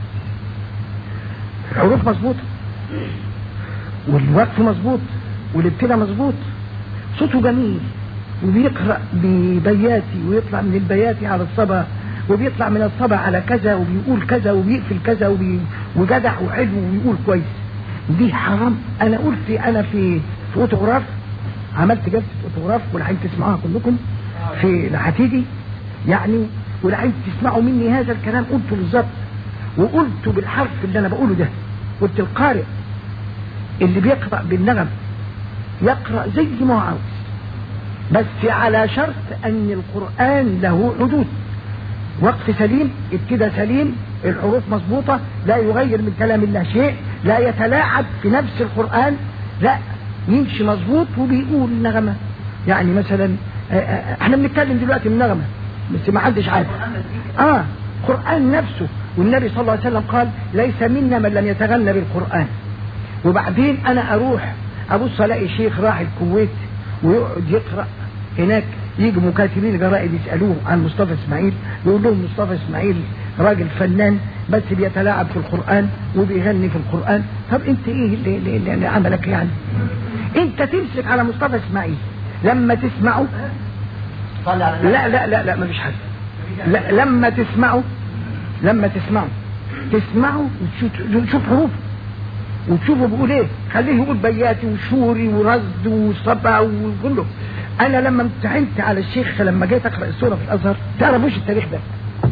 Speaker 1: الحروف مظبوطه، والوقف مظبوط، والابتداء مظبوط، صوته جميل، وبيقرأ ببياتي ويطلع من البياتي على الصبا، وبيطلع من الصبا على كذا، وبيقول كذا وبيقفل كذا، وبي... وجدع وحلو ويقول كويس. دي حرام. انا قلت انا في في اوتوغراف، عملت جلسه اوتوغراف والحين تسمعوها كلكم في هتيجي يعني، والحين تسمعوا مني هذا الكلام قلته بالظبط، وقلته بالحرف اللي انا بقوله ده. قلت القارئ اللي بيقرأ بالنغم يقرأ زي ما هو عاوز، بس على شرط ان القرآن له حدود، وقف سليم، ابتداء سليم، الحروف مظبوطة، لا يغير من كلام الله شيء، لا يتلاعب في نفس القرآن، لا يمشي مظبوط وبيقول نغمة. يعني مثلا احنا بنتكلم دلوقتي من نغمة بس ما حدش عارف اه القرآن نفسه، والنبي صلى الله عليه وسلم قال ليس منا من لم يتغنى بالقرآن. وبعدين انا اروح ابص الاقي شيخ راح الكويت ويقعد يقرأ هناك، يجي مكاتبين الجرائد يسألوه عن مصطفى اسماعيل، يقول لهم مصطفى اسماعيل راجل فنان بس بيتلاعب في القرآن وبيغني في القرآن. طب انت ايه اللي, اللي, اللي عملك يعني؟ انت تمسك على مصطفى اسماعيل لما تسمعه، لا لا لا لا ما فيش حاجة، لا لما تسمعه لما تسمعه تسمعه وتشوف حروف وتشوفه بيقول ايه، خليه يقول بياتي وشوري ورصد وصبا وكله. انا لما امتحنت على الشيخ لما جيت اقرا السوره في الازهر، تعرفوش التاريخ ده،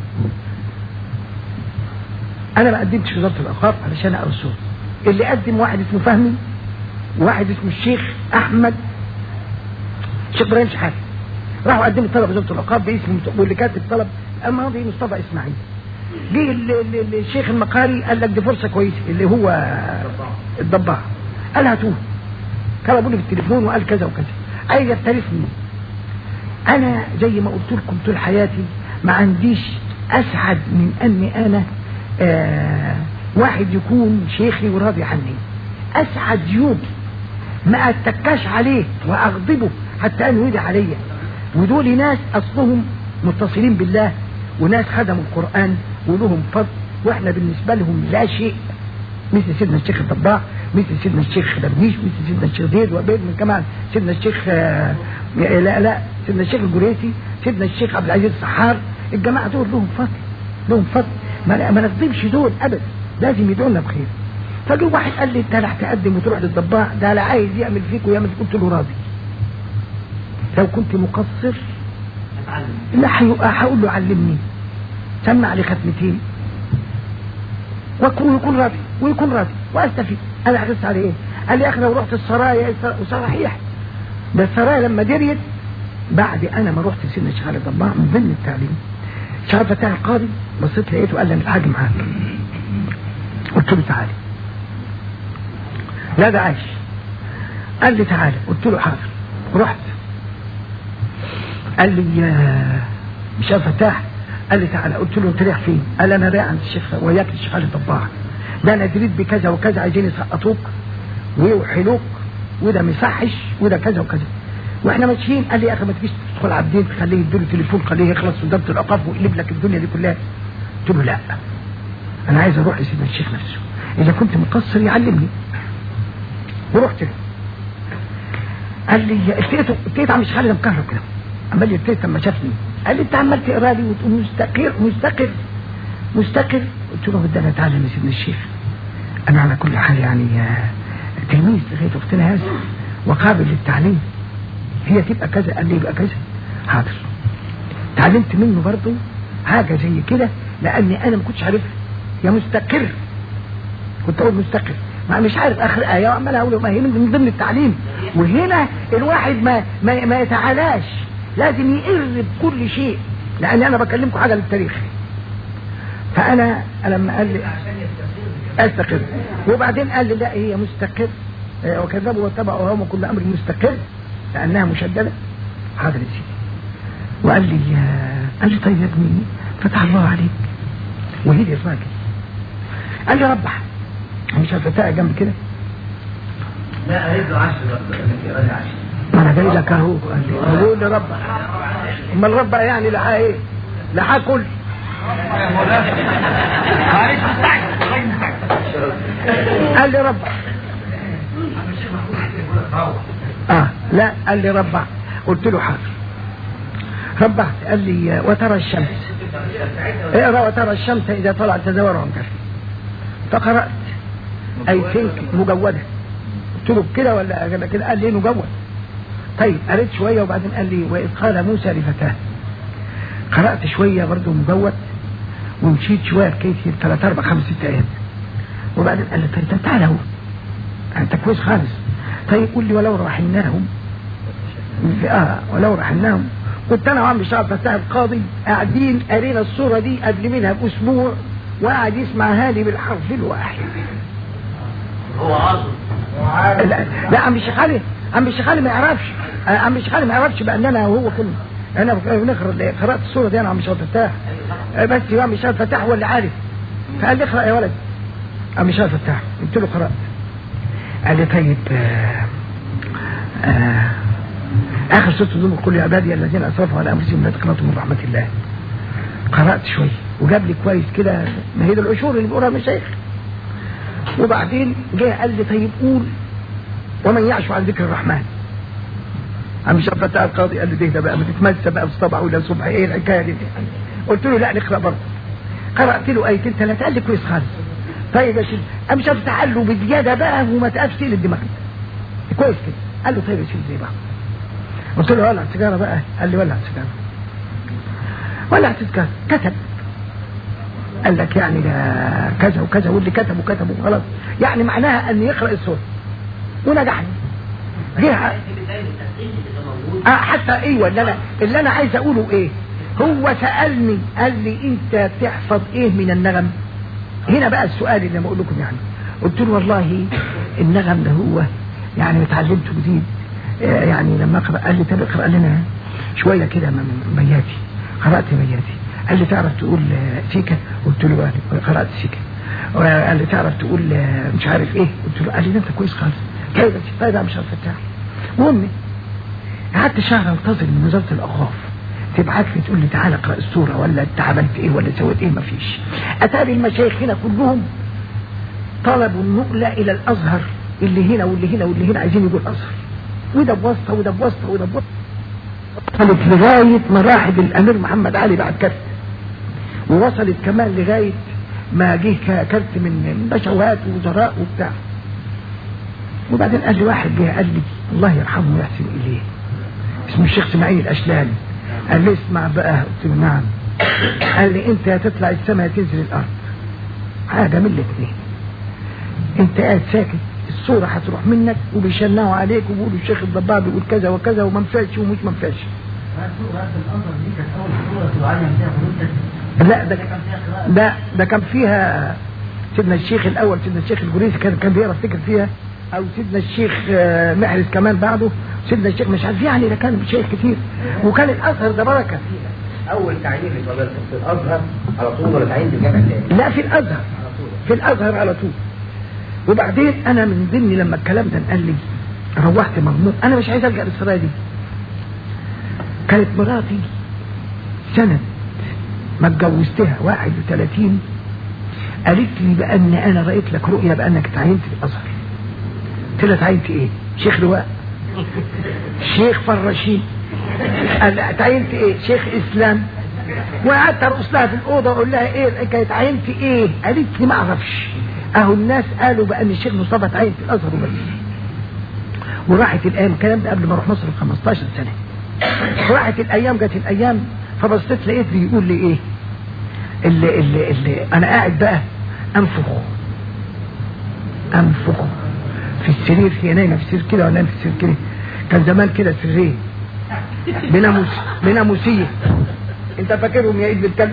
Speaker 1: انا ما قدمتش في وزاره الاوقاف علشان اقرا السوره، اللي قدم واحد اسمه فهمي وواحد اسمه الشيخ احمد الشيخ ابراهيم شحاته، راحوا قدموا طلب وزاره الاوقاف باسم، واللي كاتب طلب الماضي مصطفى اسماعيل. جه الشيخ المقاري قال لك دي فرصه كويسه، اللي هو الضباع، قال هاتوه، كلموا لي في التليفون وقال كذا وكذا، عايز يفترسني. انا زي ما قلت لكم طول حياتي ما عنديش اسعد من اني انا آه واحد يكون شيخي وراضي عني، اسعد يوم ما اتكاش عليه واغضبه حتى انه يدعي عليا. ودول ناس اصلهم متصلين بالله، وناس خدموا القرآن ولهم فضل، واحنا بالنسبة لهم لا شيء، مثل سيدنا الشيخ الضباع، مثل سيدنا الشيخ درويش، مثل سيدنا الشيخ زيد، وبيد من كمان سيدنا الشيخ آه لا لا سيدنا الشيخ الجريسي، سيدنا الشيخ عبد العزيز السحار. الجماعة دول لهم فضل، لهم فضل، ما, ما نظلمش دول ابدا، لازم يدعونا بخير. فجي واحد قال لي انت لا هتقدم وتروح للضباع، ده لا عايز يعمل فيك ويعمل. قلت له راضي، لو كنت مقصر لا هقول له علمني، سمع لي ختمتين ويكون راضي ويكون راضي واستفيد. انا حرصت على ايه؟ قال لي يا اخي لو رحت السرايا وصحيح ده السرايا لما دريت بعد انا ما رحت سيدنا الشيخ علي ضباع من ضمن التعليم الشيخ فتاح القاضي بصيت لقيته قال لي انا الحاج معاك. قلت له تعالى. لا ده عايش. قال لي تعالى. قلت له حاضر. رحت قال لي يا مش فتاح. قال لي تعالى. قلت له انت رايح فين؟ قال انا رايح عند الشيخ وياك الشيخ علي ضباع ده انا دريت بكذا وكذا عايزين يسقطوك ويوحلوك وده مصحش وده كذا وكذا واحنا ماشيين. قال لي يا اخي ما تجيش تدخل عبدين تخليه يديله تليفون خليه يخلص قدام العقاب ويقلب لك الدنيا دي كلها. قلت له لا انا عايز اروح لسيدنا الشيخ نفسه اذا كنت مقصر يعلمني. ورحت له. قال لي ابتديت ابتديت عم خالد مكهرب كده عمال يبتدي لما شافني. قال لي انت عمال تقرا لي وتقول مستقر مستقر مستقر. قلت له بدي انا اتعلم يا سيدنا الشيخ انا على كل حال يعني تلميذ لغايه اختنا هذا وقابل للتعليم هي تبقى كذا. قال لي يبقى كذا. حاضر. تعلمت منه برضه حاجه زي كده لاني انا ما كنتش عارفها. يا مستقر كنت اقول مستقر ما مش عارف اخر ايه وعمال اقول ما هي من ضمن التعليم. وهنا الواحد ما ما, ما يتعالاش لازم يقر بكل شيء لان انا بكلمكم حاجه للتاريخ. فانا لما قال لي استقر وبعدين قال لي لا هي مستقر وكذبوا واتبعوا هم كل امر مستقر لانها مشدده. حاضر يا سيدي. وقال لي قال لي طيب يا ابني فتح الله عليك وهدي الراجل. قال لي ربح مش هتتاقى جنب كده.
Speaker 3: لا هيدوا عشر ربح
Speaker 1: ما انا جاي لك اهو. قال لي بقول لي ربح امال ربح يعني لحق ايه؟ لحق كل قال لي ربع. اه لا قال لي ربع. قلت له حاضر. ربعت. قال لي وترى الشمس اقرا وترى الشمس اذا طلعت تزور عن كفي. فقرات اي ثينك مجوده. قلت له كده ولا كده؟ قال لي مجود. طيب قريت شويه وبعدين قال لي واذ قال موسى لفتاه. قرات شويه برضه مجود ومشيت شويه كيف ثلاث اربع خمس ست ايات وبعدين قال لي طيب تعالى اهو انت كويس خالص. طيب قول لي ولو رحلناهم اه ولو رحلناهم. كنت انا وعم شعب فتاح القاضي قاعدين قرينا الصوره دي قبل منها باسبوع وقاعد يسمعها لي بالحرف الواحد.
Speaker 3: هو عاصم
Speaker 1: لا, لا عم الشيخ علي عم الشيخ علي ما يعرفش. عم الشيخ علي ما يعرفش باننا وهو كنا انا بنقرا قرات الصوره دي انا عم شعب فتاح بس يا عم شعب فتاح هو اللي عارف. فقال لي اقرا يا ولد. عم شعب فتاح قلت له قرات. قال لي طيب آه آه اخر سوره الزمر قل يا عبادي الذين اسرفوا على انفسهم لا تقنطوا من رحمه الله. قرات شويه وجاب لي كويس كده ما هي العشور اللي بيقولها المشايخ. وبعدين جه قال لي طيب قول ومن يعش عن ذكر الرحمن. عم شاف فتاح القاضي قال لي ده بقى ما تتمسى بقى بالصبع ولا صبح ايه الحكايه دي. قلت له لا نقرا برضه. قرات له ايتين ثلاثه قال لي كويس خالص. طيب يا سيدي قام شاف تعلوا بزياده بقى وما تقفش تقلب دماغك كويس كده. قال له طيب يا سيدي زي بعض. قلت له ولع سيجاره بقى. قال لي ولع سيجاره. ولع سيجاره. كتب قال لك يعني ده كذا وكذا واللي كتبوا كتبوا خلاص يعني معناها ان يقرا الصوره ونجحني. جه اه حتى ايوه اللي انا اللي انا عايز اقوله ايه. هو سالني قال لي انت تحفظ ايه من النغم. هنا بقى السؤال اللي بقول لكم يعني. قلت له والله النغم ده هو يعني اتعلمته جديد آه يعني لما اقرا. قال لي طب اقرا لنا شويه كده من مياتي. قرات مياتي. قال لي تعرف تقول سيكا. قلت له قرات سيكا. قال لي تعرف تقول مش عارف ايه. قلت له قال لي انت كويس خالص. طيب طيب مش عارف فتاح. المهم قعدت شهر انتظر من وزاره الاوقاف تبعت لي تقول لي تعالى اقرا السوره ولا انت عملت ايه ولا سويت ايه. مفيش. اتاري المشايخ هنا كلهم طلبوا النقله الى الازهر اللي هنا واللي هنا واللي هنا عايزين يقول الازهر وده بواسطه وده بواسطه وده بواسطه. وصلت لغايه مراحل الامير محمد علي بعد كرت ووصلت كمان لغايه ما جه كرت من بشوات ووزراء وبتاع. وبعدين قال لي واحد جه قال لي الله يرحمه ويحسن اليه اسمه الشيخ اسماعيل الاشلاني. قال لي اسمع بقى. قلت له نعم. قال لي انت هتطلع السماء تنزل الارض. حاجة من الاثنين، انت قاعد ساكت الصورة هتروح منك وبيشنعوا عليك وبيقولوا الشيخ الضباب بيقول كذا وكذا وما نفعش ومش ما نفعش. لا ده ده ده كان فيها سيدنا الشيخ الاول، سيدنا الشيخ الجريسي كان كان بيقرا افتكر فيها، او سيدنا الشيخ محرز كمان بعده، سيدنا الشيخ مش عارف يعني، ده كان شيخ كتير، وكان الازهر ده بركه.
Speaker 4: اول تعيين لفضيلتك في الازهر على طول ولا تعيين في الجامعه الثاني؟
Speaker 1: لا في الازهر، في الازهر على طول. وبعدين انا من ضمن لما الكلام ده قال لي روحت مغموم، انا مش عايز الجا للسرايا دي. كانت مراتي سنه ما اتجوزتها واحد وثلاثين، قالت لي بان انا رايت لك رؤيا بانك تعينت في الازهر. قلت لها تعينت ايه؟ شيخ لواء، شيخ فراشين، تعينت ايه؟ شيخ اسلام. وقعدت ارقص لها في الاوضه واقول لها ايه كانت تعينت ايه؟ قالت لي ما اعرفش، اهو الناس قالوا بان الشيخ مصطفى تعين في الازهر وبس. وراحت الايام، الكلام ده قبل ما اروح مصر ب خمستاشر سنه. راحت الايام، جت الايام، فبصيت لقيت بيقول لي ايه؟ اللي اللي اللي انا قاعد بقى انفخ انفخ في السرير، هي نايمه في السرير كده وانا نايم في السرير كده. كان زمان كده سرير بناموس بناموسيه، انت فاكرهم يا ايد بالكلب؟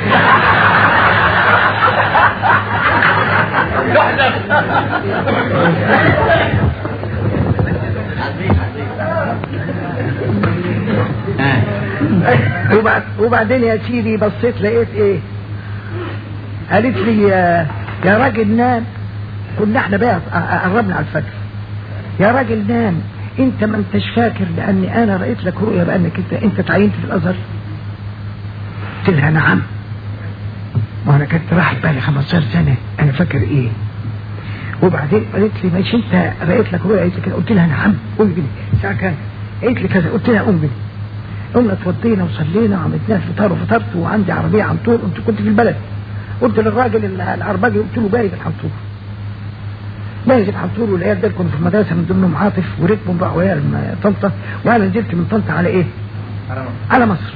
Speaker 1: وبعدين يا سيدي بصيت لقيت ايه؟ قالت لي يا, يا راجل نام. كنا احنا بقى قربنا على الفجر. يا راجل نام، انت ما انتش فاكر لاني انا رأيت لك رؤيا بانك انت انت تعينت في الازهر؟ قلت لها نعم. ما انا كنت راحت بقى لي خمستاشر سنه، انا فاكر ايه؟ وبعدين قالت لي ماشي انت رأيت لك رؤيا؟ قالت لي كده. قلت لها نعم. قومي بني الساعه كام؟ قالت لي كذا. قلت لها قومي بني. قمنا اتوضينا وصلينا وعملنا الفطار وفطرت، وعندي عربيه عنطور، انت كنت في البلد. قلت للراجل العرباجي، قلت له بايد الحنطور، بايد الحنطور، والعيال ده كانوا في المدرسه من ضمنهم عاطف وركبهم راحوا عيال طنطا، وانا نزلت من طنطا على ايه؟ على مصر. على مصر.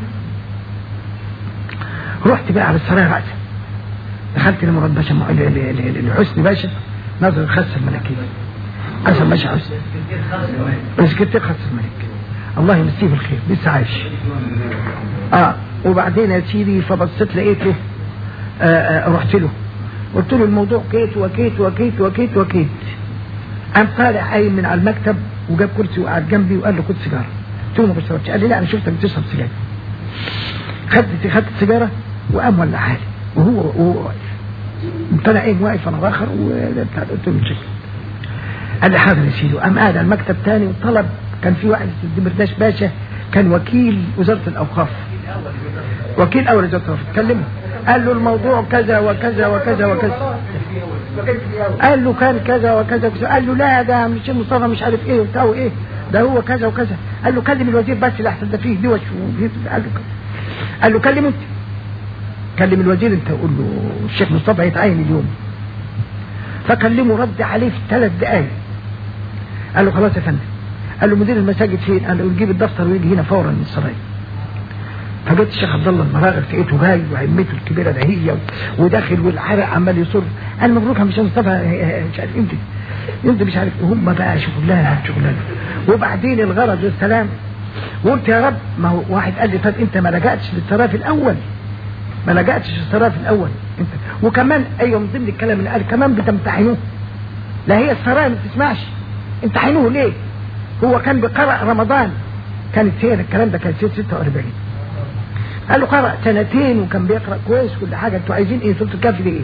Speaker 1: رحت بقى على السرايا رأسا، دخلت لمراد باشا لحسني باشا ناظر الخاصه الملكيه، حسن باشا حسني سكرتير خاص الملك، الله يمسيه بالخير لسه عايش. اه وبعدين يا سيدي فبصيت لقيته، آه آه رحت له قلت له الموضوع كيت وكيت وكيت وكيت وكيت. قام طالع قايم من على المكتب وجاب كرسي وقعد جنبي وقال له خد سيجاره. قلت له ما بشربش. قال لي لا انا شفتك بتشرب سيجاره. خدت خدت السيجاره وقام ولع لي وهو وهو واقف. قمت انا قايم واقف انا باخر وبتاع. قلت له شكرا. قال لي حاضر يا سيدي. وقام قاعد على المكتب تاني وطلب، كان في واحد دمرداش باشا كان وكيل وزاره الاوقاف، وكيل اول وزاره الاوقاف، كلمه قال له الموضوع كذا وكذا وكذا وكذا. قال له كان كذا وكذا وكذا. قال له لا ده مش مصطفى مش عارف ايه وبتاع ايه، ده هو كذا وكذا. قال له كلم الوزير بس اللي احسن ده فيه دوش. قال له قال له كلمه انت، كلم الوزير انت وقول له الشيخ مصطفى هيتعين اليوم. فكلمه رد عليه في ثلاث دقائق. قال له خلاص يا فندم. قال له مدير المساجد فين؟ قال له يجيب الدفتر ويجي هنا فورا من السرايا. فجيت الشيخ عبد الله المراغب لقيته جاي وعمته الكبيره ده هي وداخل والعرق عمال يصر. قال مبروك يا مستر مصطفى مش عارف امتى امتى مش عارف. هم بقى شغلانه شغلانه. وبعدين الغرض والسلام. وقلت يا رب، ما هو واحد قال لي طب انت ما لجأتش للسرايا في الاول، ما لجأتش للسرايا في الاول انت. وكمان ايوه من ضمن الكلام اللي قال كمان بتمتحنوه. لا هي السرايا ما بتسمعش، امتحنوه ليه؟ هو كان بقرأ رمضان، كانت هي الكلام ده كان ستة وأربعين. قال له قرأ سنتين وكان بيقرأ كويس كل حاجة. انتوا عايزين ايه؟ سورة الكهف دي ايه؟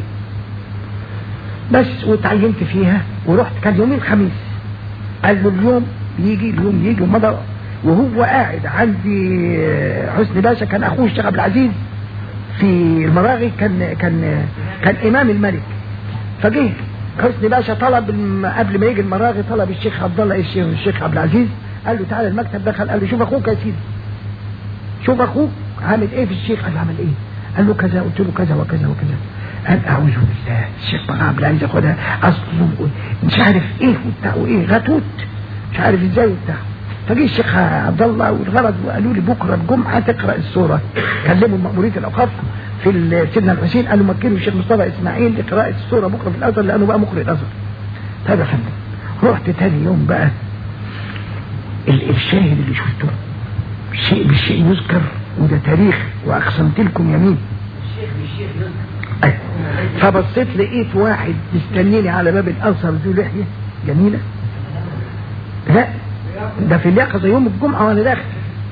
Speaker 1: بس وتعينت فيها ورحت. كان يومين خميس. قال له اليوم يجي اليوم يجي ومضى. وهو قاعد عندي حسني باشا كان اخوه الشيخ عبد العزيز في المراغي، كان كان كان امام الملك. فجه حسني باشا طلب قبل ما يجي المراغي، طلب الشيخ عبد الله الشيخ الشيخ عبد العزيز، قال له تعالى المكتب. دخل قال له شوف اخوك يا سيدي، شوف اخوك عامل ايه في الشيخ. قال له عامل ايه؟ قال له كذا. قلت له كذا وكذا وكذا. قال اعوذ بالله الشيخ بقى عبد العزيز ياخدها اصله مش عارف ايه وبتاع وايه غتوت مش عارف ازاي وبتاع. فجي الشيخ عبد الله والغرض وقالوا لي بكره الجمعه تقرا السوره. كلموا مأمورية الاوقاف في سيدنا الحسين قالوا مكنوا الشيخ مصطفى اسماعيل لقراءة السورة بكرة في الازهر لانه بقى مقرئ الازهر. طيب يا فندم، رحت تاني يوم بقى الارشاد اللي شفته شيء بالشيء يذكر، وده تاريخ واقسمت لكم يمين.
Speaker 3: الشيخ بالشيخ يذكر.
Speaker 1: أي. فبصيت لقيت واحد مستنيني على باب الازهر ذو لحية جميلة، لا ده في اليقظة يوم الجمعة وانا داخل،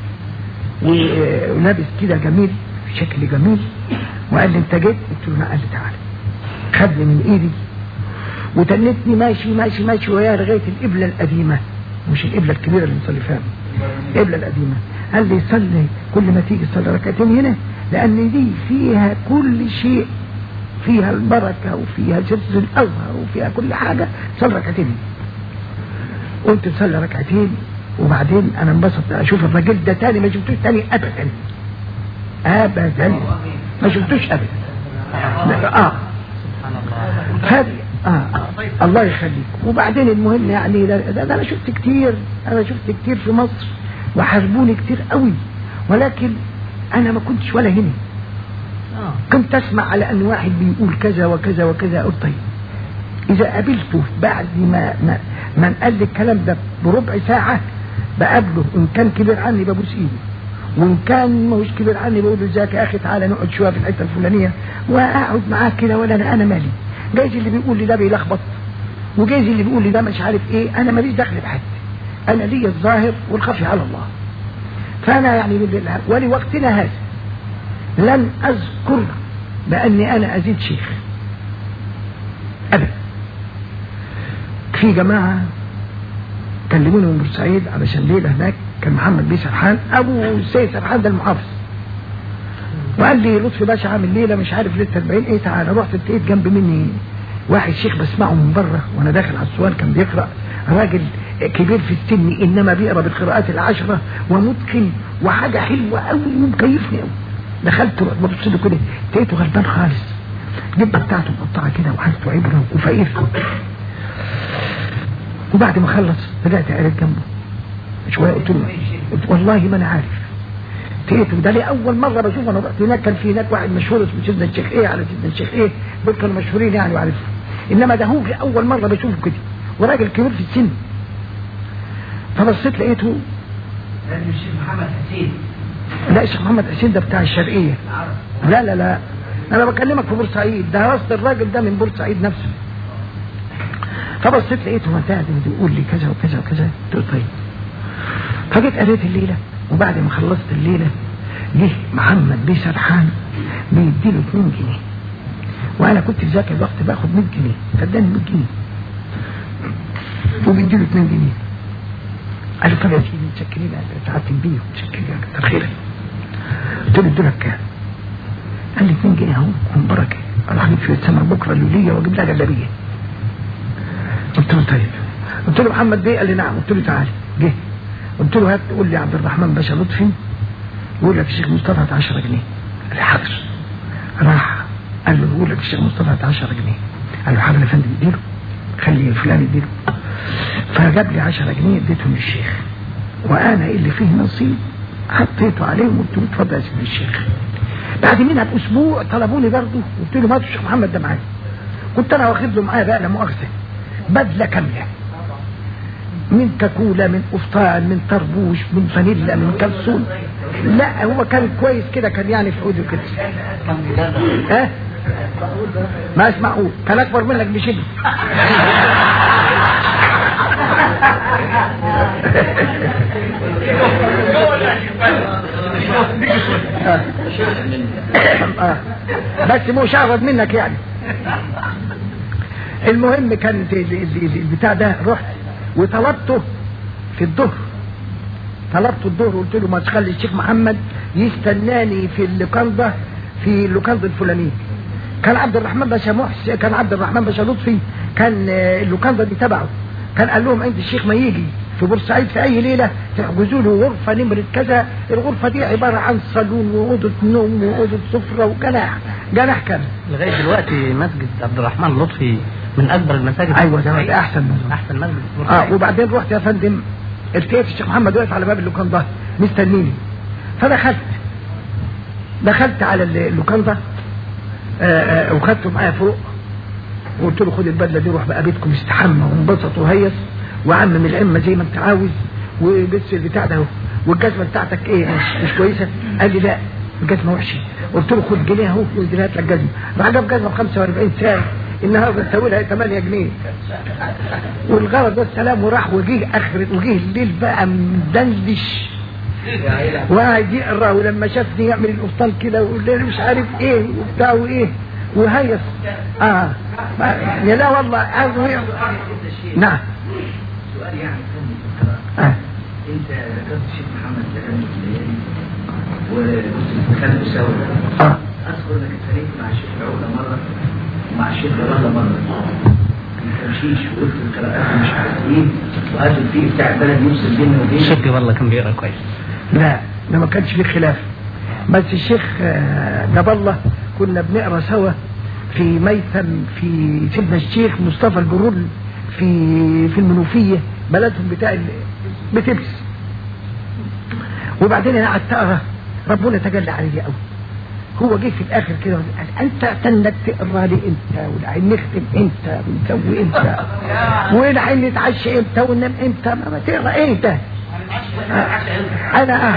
Speaker 1: ولابس كده جميل شكل جميل، وقال لي انت جيت؟ قلت له نعم. قال لي تعالى، خدني من ايدي وتنتني ماشي ماشي ماشي وياه لغايه القبله القديمه، مش القبله الكبيره اللي بنصلي فيها، القبله القديمه. قال لي صلي كل ما تيجي صلي ركعتين هنا، لان دي فيها كل شيء، فيها البركه وفيها جبس الازهر وفيها كل حاجه، صلي ركعتين. قلت صلي ركعتين، وبعدين انا انبسطت اشوف الراجل ده تاني، ما شفتوش تاني ابدا ابدا، ما شفتوش ابدا. اه هذه آه. آه. الله يخليك. وبعدين المهم يعني ده, ده, ده انا شفت كتير، انا شفت كتير في مصر وحاربوني كتير قوي، ولكن انا ما كنتش ولا هنا. كنت اسمع على ان واحد بيقول كذا وكذا وكذا، اقول طيب اذا قابلته بعد ما ما من قال لي الكلام ده بربع ساعه بقابله، ان كان كبير عني ببوس ايده، وان كان مش كبير عني بقول له ازيك يا اخي تعالى نقعد شويه في الحته الفلانيه واقعد معاه كده، ولا انا انا مالي. جايز اللي بيقول لي ده بيلخبط، وجايز اللي بيقول لي ده مش عارف ايه، انا ماليش دخل بحد، انا لي الظاهر والخفي على الله. فانا يعني ولوقتنا هذا لن اذكر باني انا ازيد شيخ ابدا. في جماعه كلموني من بورسعيد علشان ليله هناك كان محمد بيه سرحان، ابو السيد سرحان ده المحافظ، وقال لي لطفي باشا عامل ليله مش عارف لسه أربعين ايه، تعالى. رحت لقيت جنب مني واحد شيخ بسمعه من بره وانا داخل على السؤال، كان بيقرا، راجل كبير في السن انما بيقرا بالقراءات العشره ومتقن وحاجه حلوه قوي ومكيفني قوي. دخلت ببص له كده لقيته غلبان خالص، الجبه بتاعته مقطعه كده وحالته عبره وفقير. وبعد ما خلص بدات اقرا جنبه شويه، قلت له والله ما انا عارف لقيته ده لي اول مره بشوفه. انا رحت هناك كان في هناك واحد مشهور اسمه سيدنا الشيخ ايه على سيدنا الشيخ ايه، دول كانوا مشهورين يعني وعارفه، انما ده هو اول مره بشوفه كده، وراجل كبير في السن. فبصيت لقيته
Speaker 3: ده الشيخ محمد حسين.
Speaker 1: لا الشيخ محمد حسين ده بتاع الشرقيه. لا لا لا انا بكلمك في بورسعيد، ده راس الراجل ده من بورسعيد نفسه. فبصيت لقيته منتهى بيقول لي كذا وكذا وكذا، قلت طيب. فجيت قريت الليله، وبعد ما خلصت الليله جه محمد بيه سرحان بيديله اتنين جنيه، وانا كنت في ذاك الوقت باخد مية جنيه، فاداني مية جنيه وبيديله اتنين جنيه. قال له طب يا سيدي متشكرين، تعبتم بيه متشكرين كتر خيرك. قلت له ادولك كام؟ قال لي اتنين جنيه اهو من بركه، اروح اجيب في السمر بكره اللوليه واجيب لها جلابيه. قلت له طيب. قلت له محمد بيه؟ قال لي نعم. قلت له تعالى. جه قلت له هات قول لي عبد الرحمن باشا لطفي يقول لك الشيخ مصطفى هات عشرة جنيه. قال لي حاضر. راح قال له يقول لك الشيخ مصطفى هات عشرة جنيه. قال له حاضر يا فندم اديله، خلي فلان يديله. فجاب لي عشرة جنيه اديتهم للشيخ، وانا اللي فيه نصيب حطيته عليهم وقلت له اتفضل يا سيدي الشيخ. بعد منها باسبوع طلبوني برضه، قلت له ما الشيخ محمد ده معايا. كنت انا واخد له معايا بقى لا مؤاخذه بدله كامله، من كاكولا من قفطان من طربوش من فانيلا من كلسون. لا هو كان كويس كده، كان يعني في عوده كده. ها ما اسمعوه، كان اكبر منك بشبه. بس مشعرض منك يعني. المهم كان البتاع ده رحت وطلبته في الظهر، طلبته الظهر وقلت له ما تخلي الشيخ محمد يستناني في اللوكاندا في اللوكاندا الفلانيه. كان عبد الرحمن باشا محسن، كان عبد الرحمن باشا لطفي كان اللوكاندا دي تبعه، كان قال لهم عند الشيخ ما يجي في بورسعيد في اي ليله تحجزوا له غرفه نمره كذا، الغرفه دي عباره عن صالون واوضه نوم واوضه سفره وجناح جناح كامل.
Speaker 2: لغايه دلوقتي مسجد عبد الرحمن لطفي من اكبر المساجد.
Speaker 1: ايوه ده احسن مسجد،
Speaker 2: احسن مسجد في
Speaker 1: بورسعيد. اه وبعدين رحت يا فندم التقيت الشيخ محمد واقف على باب اللوكاندا مستنيني، فدخلت دخلت على اللوكاندا آآ آآ وخدته معايا فوق وقلت له خد البدله دي روح بقى بيتكم استحمى وانبسط وهيص وعمم العمه زي ما انت عاوز وبس البتاع ده والجزمه بتاعتك ايه مش, مش كويسه؟ قال لي لا الجزمه وحشه. قلت له خد جنيه اهو ودي هات لك جزمه. راح جاب جزمه ب خمسة وأربعين ساعه النهارده تساوي لها ثمانية جنيه والغرض ده السلام. وراح وجيه اخر وجيه الليل بقى مدندش وقاعد يقرا ولما شافني يعمل القفطان كده ويقول لي مش عارف ايه وبتاع وايه وهيص. اه يا لا والله عاوز هي نعم.
Speaker 3: سؤال يعني
Speaker 1: اه
Speaker 3: انت ذكرت الشيخ محمد زكريا الليالي وكانوا سوا.
Speaker 1: اه
Speaker 3: اذكر انك اتفرقت مع الشيخ العودة مره ومع الشيخ الرضا مره ما تمشيش وقلت القراءات مش عارف ايه وقالوا فيه بتاع البلد يوصل بيننا وبين
Speaker 2: شكري والله كان بيقرا كويس.
Speaker 1: لا ده ما كانش فيه خلاف بس الشيخ جاب الله كنا بنقرا سوا في ميثم في سيدنا الشيخ مصطفى الجرول في في المنوفيه بلدهم بتاع بتبس. وبعدين انا قعدت اقرا ربنا تجلى علي قوي. هو جه في الاخر كده قال انت تنك تقرا لي انت والعين نختم انت ونسوي انت والعين نتعشى امتى وننام امتى ما تقرا ايه انت انا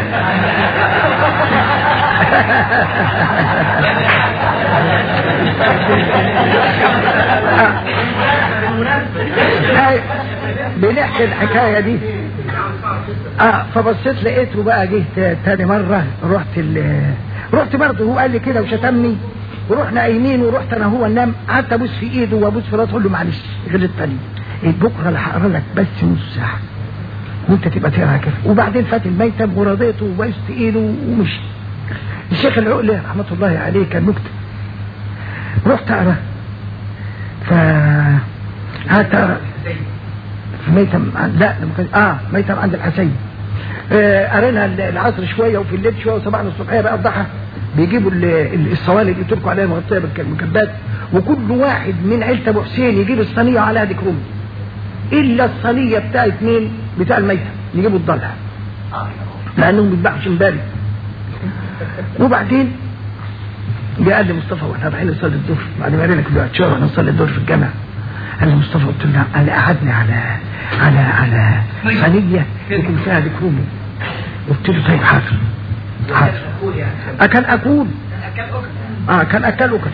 Speaker 1: بنحكي الحكايه دي. اه فبصيت لقيته بقى جه تاني مره رحت ال رحت برضه هو قال لي كده وشتمني ورحنا قايمين ورحت انا هو ننام. قعدت ابوس في ايده وابوس في راسه اقول له معلش غلطت عليك بكره اللي هقرا لك بس نص ساعه وانت تبقى تقرا كده. وبعدين فات الميتم ورضيته وبوست ايده ومشي. الشيخ العقلي رحمه الله عليه كان مكتب رحت اقرا ف قعدت اقرا في ميتم لا اه ميتم عند الحسين. قرينا العصر شويه وفي الليل شويه وصباحنا الصبحيه بقى الضحى بيجيبوا الصواني اللي يتركوا عليها مغطيه بالمكبات وكل واحد من عيله ابو حسين يجيب الصينيه عليها ديكروم الا الصينيه بتاعت مين بتاع الميتم يجيبوا الضلع لانهم ما بيذبحوش امبارح. وبعدين جه قال لي مصطفى واحنا رايحين نصلي الظهر بعد ما قرينا كل واحد شهر نصلي الظهر في الجامع. قال لي مصطفى قلت له قال قعدني على على على صينيه يكون فيها ديكروم. قلت له طيب حاضر حاضر اكل اكل اه كان اكل اكل.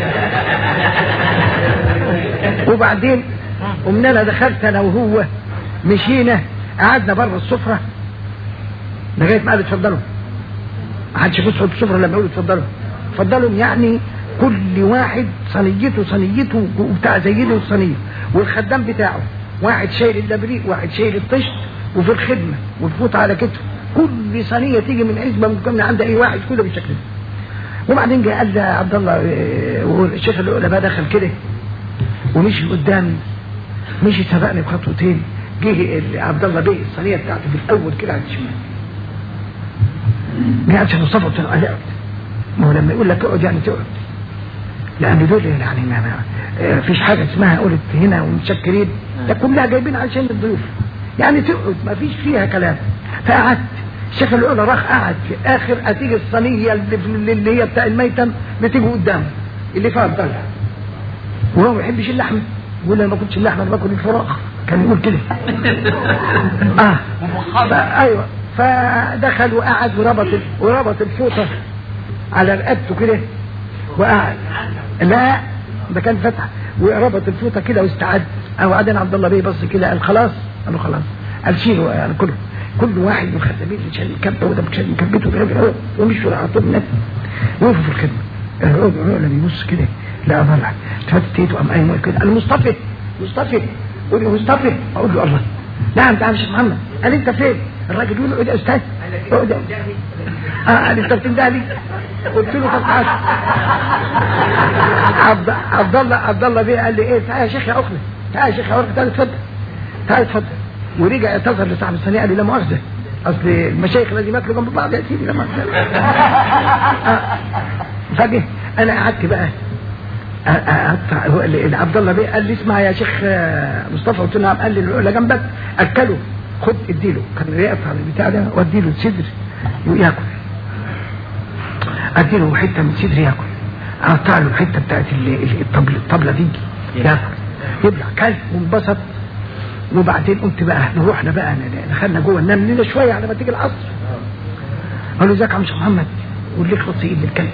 Speaker 1: وبعدين قمنا انا دخلت انا وهو مشينا قعدنا بره السفره لغايه ما قال اتفضلوا. ما حدش يبص على السفره لما يقول اتفضلوا اتفضلوا يعني كل واحد صينيته صينيته وبتاع زيده الصينيه والخدام بتاعه واحد شايل اللبريق واحد شايل الطشت وفي الخدمه والفوط على كتفه كل صينيه تيجي من عزبه من عند اي واحد كله بالشكل ده. وبعدين جه قال عبد الله والشيخ العلماء دخل كده ومشي قدامي مشي سبقني بخطوتين. جه عبد الله بيه الصينيه بتاعته في الاول كده على الشمال. جه عشان مصطفى قلت له اقعد. ما هو لما يقول لك اقعد يعني تقعد لان دول يعني ما ما فيش حاجه اسمها قلت هنا ومتشكرين ده كلها جايبين عشان الضيوف يعني تقعد ما فيش فيها كلام. فقعدت الشيخ العلا راح قعد في اخر هتيجي الصينيه اللي, اللي هي بتاع الميتم بتيجي قدامه اللي فيها الضلع وهو ما يحبش اللحمه يقول انا ما باكلش اللحمه انا باكل الفراخ كان يقول كده. اه ايوه فدخل وقعد وربط وربط الفوطه على رقبته كده وقعد. لا ده كان فتح وربط الفوطه كده واستعد. وبعدين عبد الله بيه بص كده قال خلاص. قال له خلاص. قال شيله يعني كله كل واحد من خدامين شال كبه وده شال كبته كده ومشوا على طول الناس وقفوا في الخدمه. العود العود بيبص كده لا طلع فتت ايده قام قايم كده قال مصطفى مصطفى قول له مصطفى. اقول له الله نعم تعال يا شيخ محمد. قال انت فين؟ الراجل يقول له اقعد يا استاذ اقعد. اه قال انت بتندهلي؟ قلت له طب تعال. عبد عبد الله عبد الله بيه قال لي ايه تعال يا شيخ يا اخي تعال يا شيخ يا اخي تعال اتفضل تعال اتفضل. ورجع اعتذر لصاحب الصينيه قال لي لا مؤاخذه اصل المشايخ لازم ياكلوا جنب بعض يا سيدي لا مؤاخذه. فجاه انا قعدت بقى قعدت عبد الله بيه قال لي اسمع يا شيخ مصطفى. قلت له قال لي العقله جنبك اكله خد اديله كان يقطع البتاع ده واديله الصدر وياكل اديله حته من صدر ياكل. اقطع له الحته بتاعت الطبله الطبله دي ياكل يبلع كل وانبسط. وبعدين قلت بقى نروحنا بقى دخلنا جوه ننام لنا شويه على ما تيجي العصر. قال له ازيك يا عم الشيخ محمد؟ قول لي اخلص ايد الكلب.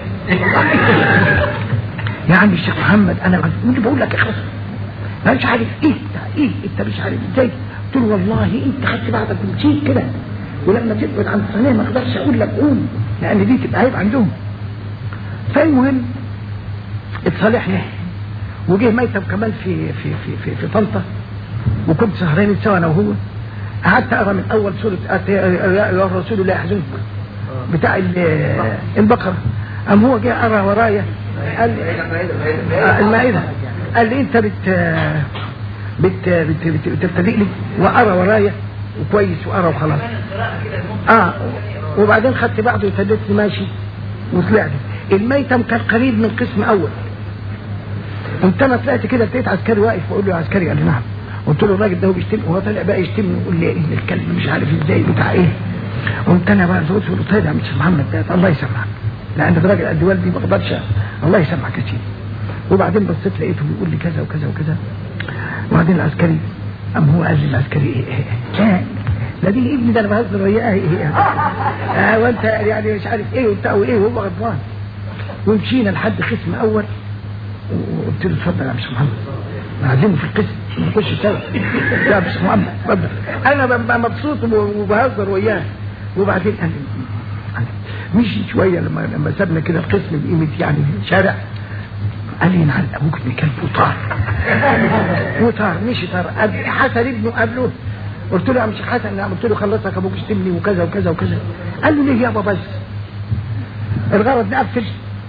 Speaker 1: يا عم الشيخ محمد انا اللي بقول لك اخلص انا مش عارف ايه ايه انت مش عارف ازاي. قلت له والله انت خدت بعضك ومشيت كده ولما تبعد عن الصينيه ما اقدرش اقول لك قوم لان دي تبقى عيب عندهم. فالمهم اتصالحنا وجه ميتم كمال في في في في, في طنطا وكنت سهرانين سوا انا وهو. قعدت اقرا من اول سوره يا رسول الله يحزنك بتاع البقره. قام هو جه قرا ورايا قال المائده قال لي انت بت بت بت بتبتدئ لي وقرا ورايا وكويس وقرا وخلاص. اه وبعدين خدت بعضه وابتديت ماشي وطلعت. الميتم كان قريب من قسم اول. قمت انا طلعت كده لقيت عسكري واقف بقول له يا عسكري. قال لي نعم. قلت له الراجل ده هو بيشتمني وهو طلع بقى يشتمني ويقول لي ان الكلب مش عارف ازاي بتاع ايه. قمت انا بقى قلت له طيب يا عم الشيخ محمد ده الله يسامحك لان ده راجل قد والدي ما اقدرش. الله يسامحك يا سيدي. وبعدين بصيت لقيته بيقول لي كذا وكذا وكذا. وبعدين العسكري قام هو قال لي العسكري ايه ايه لا لا دي ابني ده انا بهزر وياه ايه اه وانت يعني مش عارف ايه وبتاع وايه وهو غضبان. ومشينا لحد قسم اول وقلت له اتفضل يا عم الشيخ محمد نعزمه في القسم نخش سوا. يا عم الشيخ محمد اتفضل. انا ببقى مبسوط وبهزر وياه. وبعدين قال مشي شويه لما لما سابنا كده القسم بقيمه يعني شارع. قال لي نعم ابوك ابن كلب وطار وطار مشي طار. حسن ابنه قبله. قلت له يا عم الشيخ حسن قلت له خلصك ابوك اشتمني وكذا وكذا وكذا. قال له ليه يابا بس الغرض نقفل.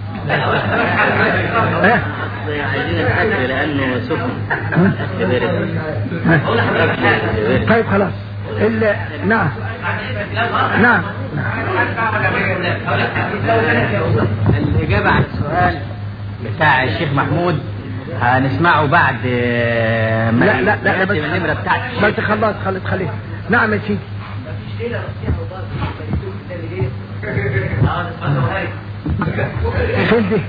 Speaker 2: عايزين الحجر لانه سخن.
Speaker 1: طيب خلاص. نعم نعم
Speaker 2: الإجابة على السؤال بتاع الشيخ محمود هنسمعه بعد ما
Speaker 1: لا لا لا بس
Speaker 2: النمرة بتاعتي
Speaker 1: بس خلاص خلص خليه. نعم يا سيدي. فين دي؟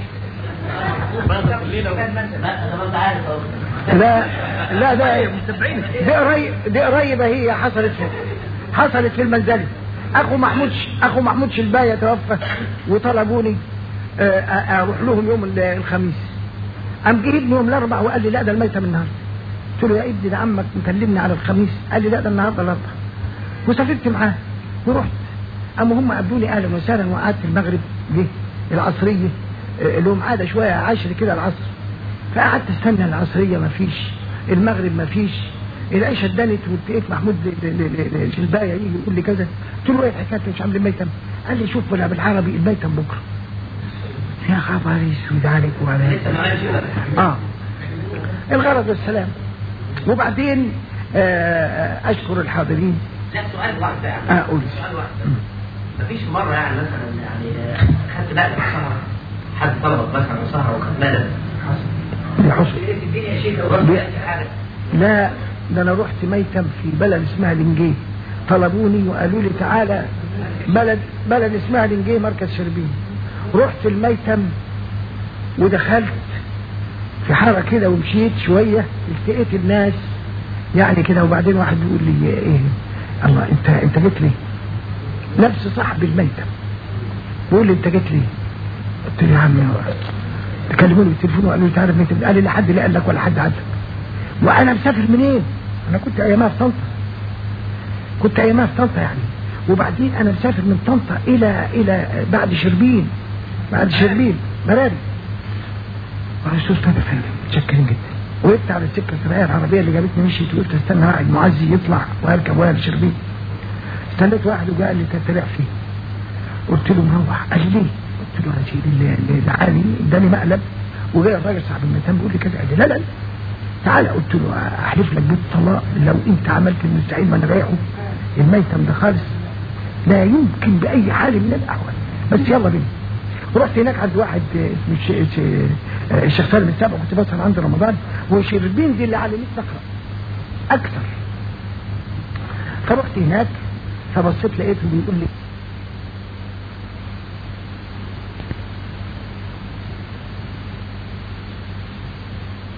Speaker 1: لا لا ده دي قريب دي قريبه هي حصلت حصلت في المنزلي. اخو محمود اخو محمود شلبايه توفى وطلبوني اروح لهم يوم الخميس. قام جه ابني يوم الاربعاء وقال لي لا ده الميتة من النهارده. قلت له يا ابني ده عمك مكلمني على الخميس. قال لي لا ده النهارده الاربعاء. وسافرت معاه ورحت. اما هم قابلوني اهلا وسهلا وقعدت المغرب جه العصريه لهم عاده شويه عشر كده العصر. فقعدت استنى العصريه ما فيش المغرب ما فيش العيشه اتدنت ولقيت محمود شلبايه يجي يقول لي كذا. قلت له ايه الحكايه مش عامل الميتم؟ قال لي شوف ولا بالعربي الميتم بكره. يا خبر اسود عليك وعليك. اه الغرض والسلام. وبعدين آه اشكر الحاضرين.
Speaker 3: لا سؤال واحد يعني.
Speaker 1: اه قول.
Speaker 3: سؤال واحد. مفيش مره يعني مثلا يعني خدت بالك من سهره حد طلبك مثلا سهره وخد مدد
Speaker 1: يا حسن
Speaker 3: الدنيا يا شيخ وغير حاجه.
Speaker 1: لا ده انا رحت ميتم في بلد اسمها لنجيه. طلبوني وقالوا لي تعالى بلد بلد اسمها لنجيه مركز شربين. رحت الميتم ودخلت في حاره كده ومشيت شويه التقيت الناس يعني كده. وبعدين واحد بيقول لي ايه الله انت انت جيت ليه؟ نفس صاحب الميتم بيقول لي انت جيت ليه؟ قلت له يا عم تكلموني بالتليفون وقالوا لي تعرف ميتم؟ قال لي لا حد لا قال لك ولا حد عدك. وانا مسافر منين؟ انا كنت ايامها في طنطا. كنت ايامها في طنطا يعني. وبعدين انا مسافر من طنطا الى الى بعد شربين بعد شربين مراري. الرسول طيب يا فندم متشكرين جدا. وقفت على السكه السريعه العربيه اللي جابتني مشيت وقلت استنى واحد معزي يطلع واركب ويا شربين. استنيت واحد وجاء قال لي انت طلع فيه. قلت له مروح. قال لي ليه؟ قلت له يا سيدي اللي دعاني اداني مقلب وجاي الراجل صاحب الميتان بيقول لي كذا. قال لي لا لا تعالى. قلت له احلف لك بالطلاق لو انت عملت المستحيل ما انا رايحه الميتم ده خالص لا يمكن باي حال من الاحوال. بس يلا بينا. ورحت هناك عند واحد اسمه الشيخ سالم السابع كنت بسهر عنده رمضان وشربين دي اللي علمتني اقرا اكثر. فرحت هناك فبصيت لقيته بيقول لي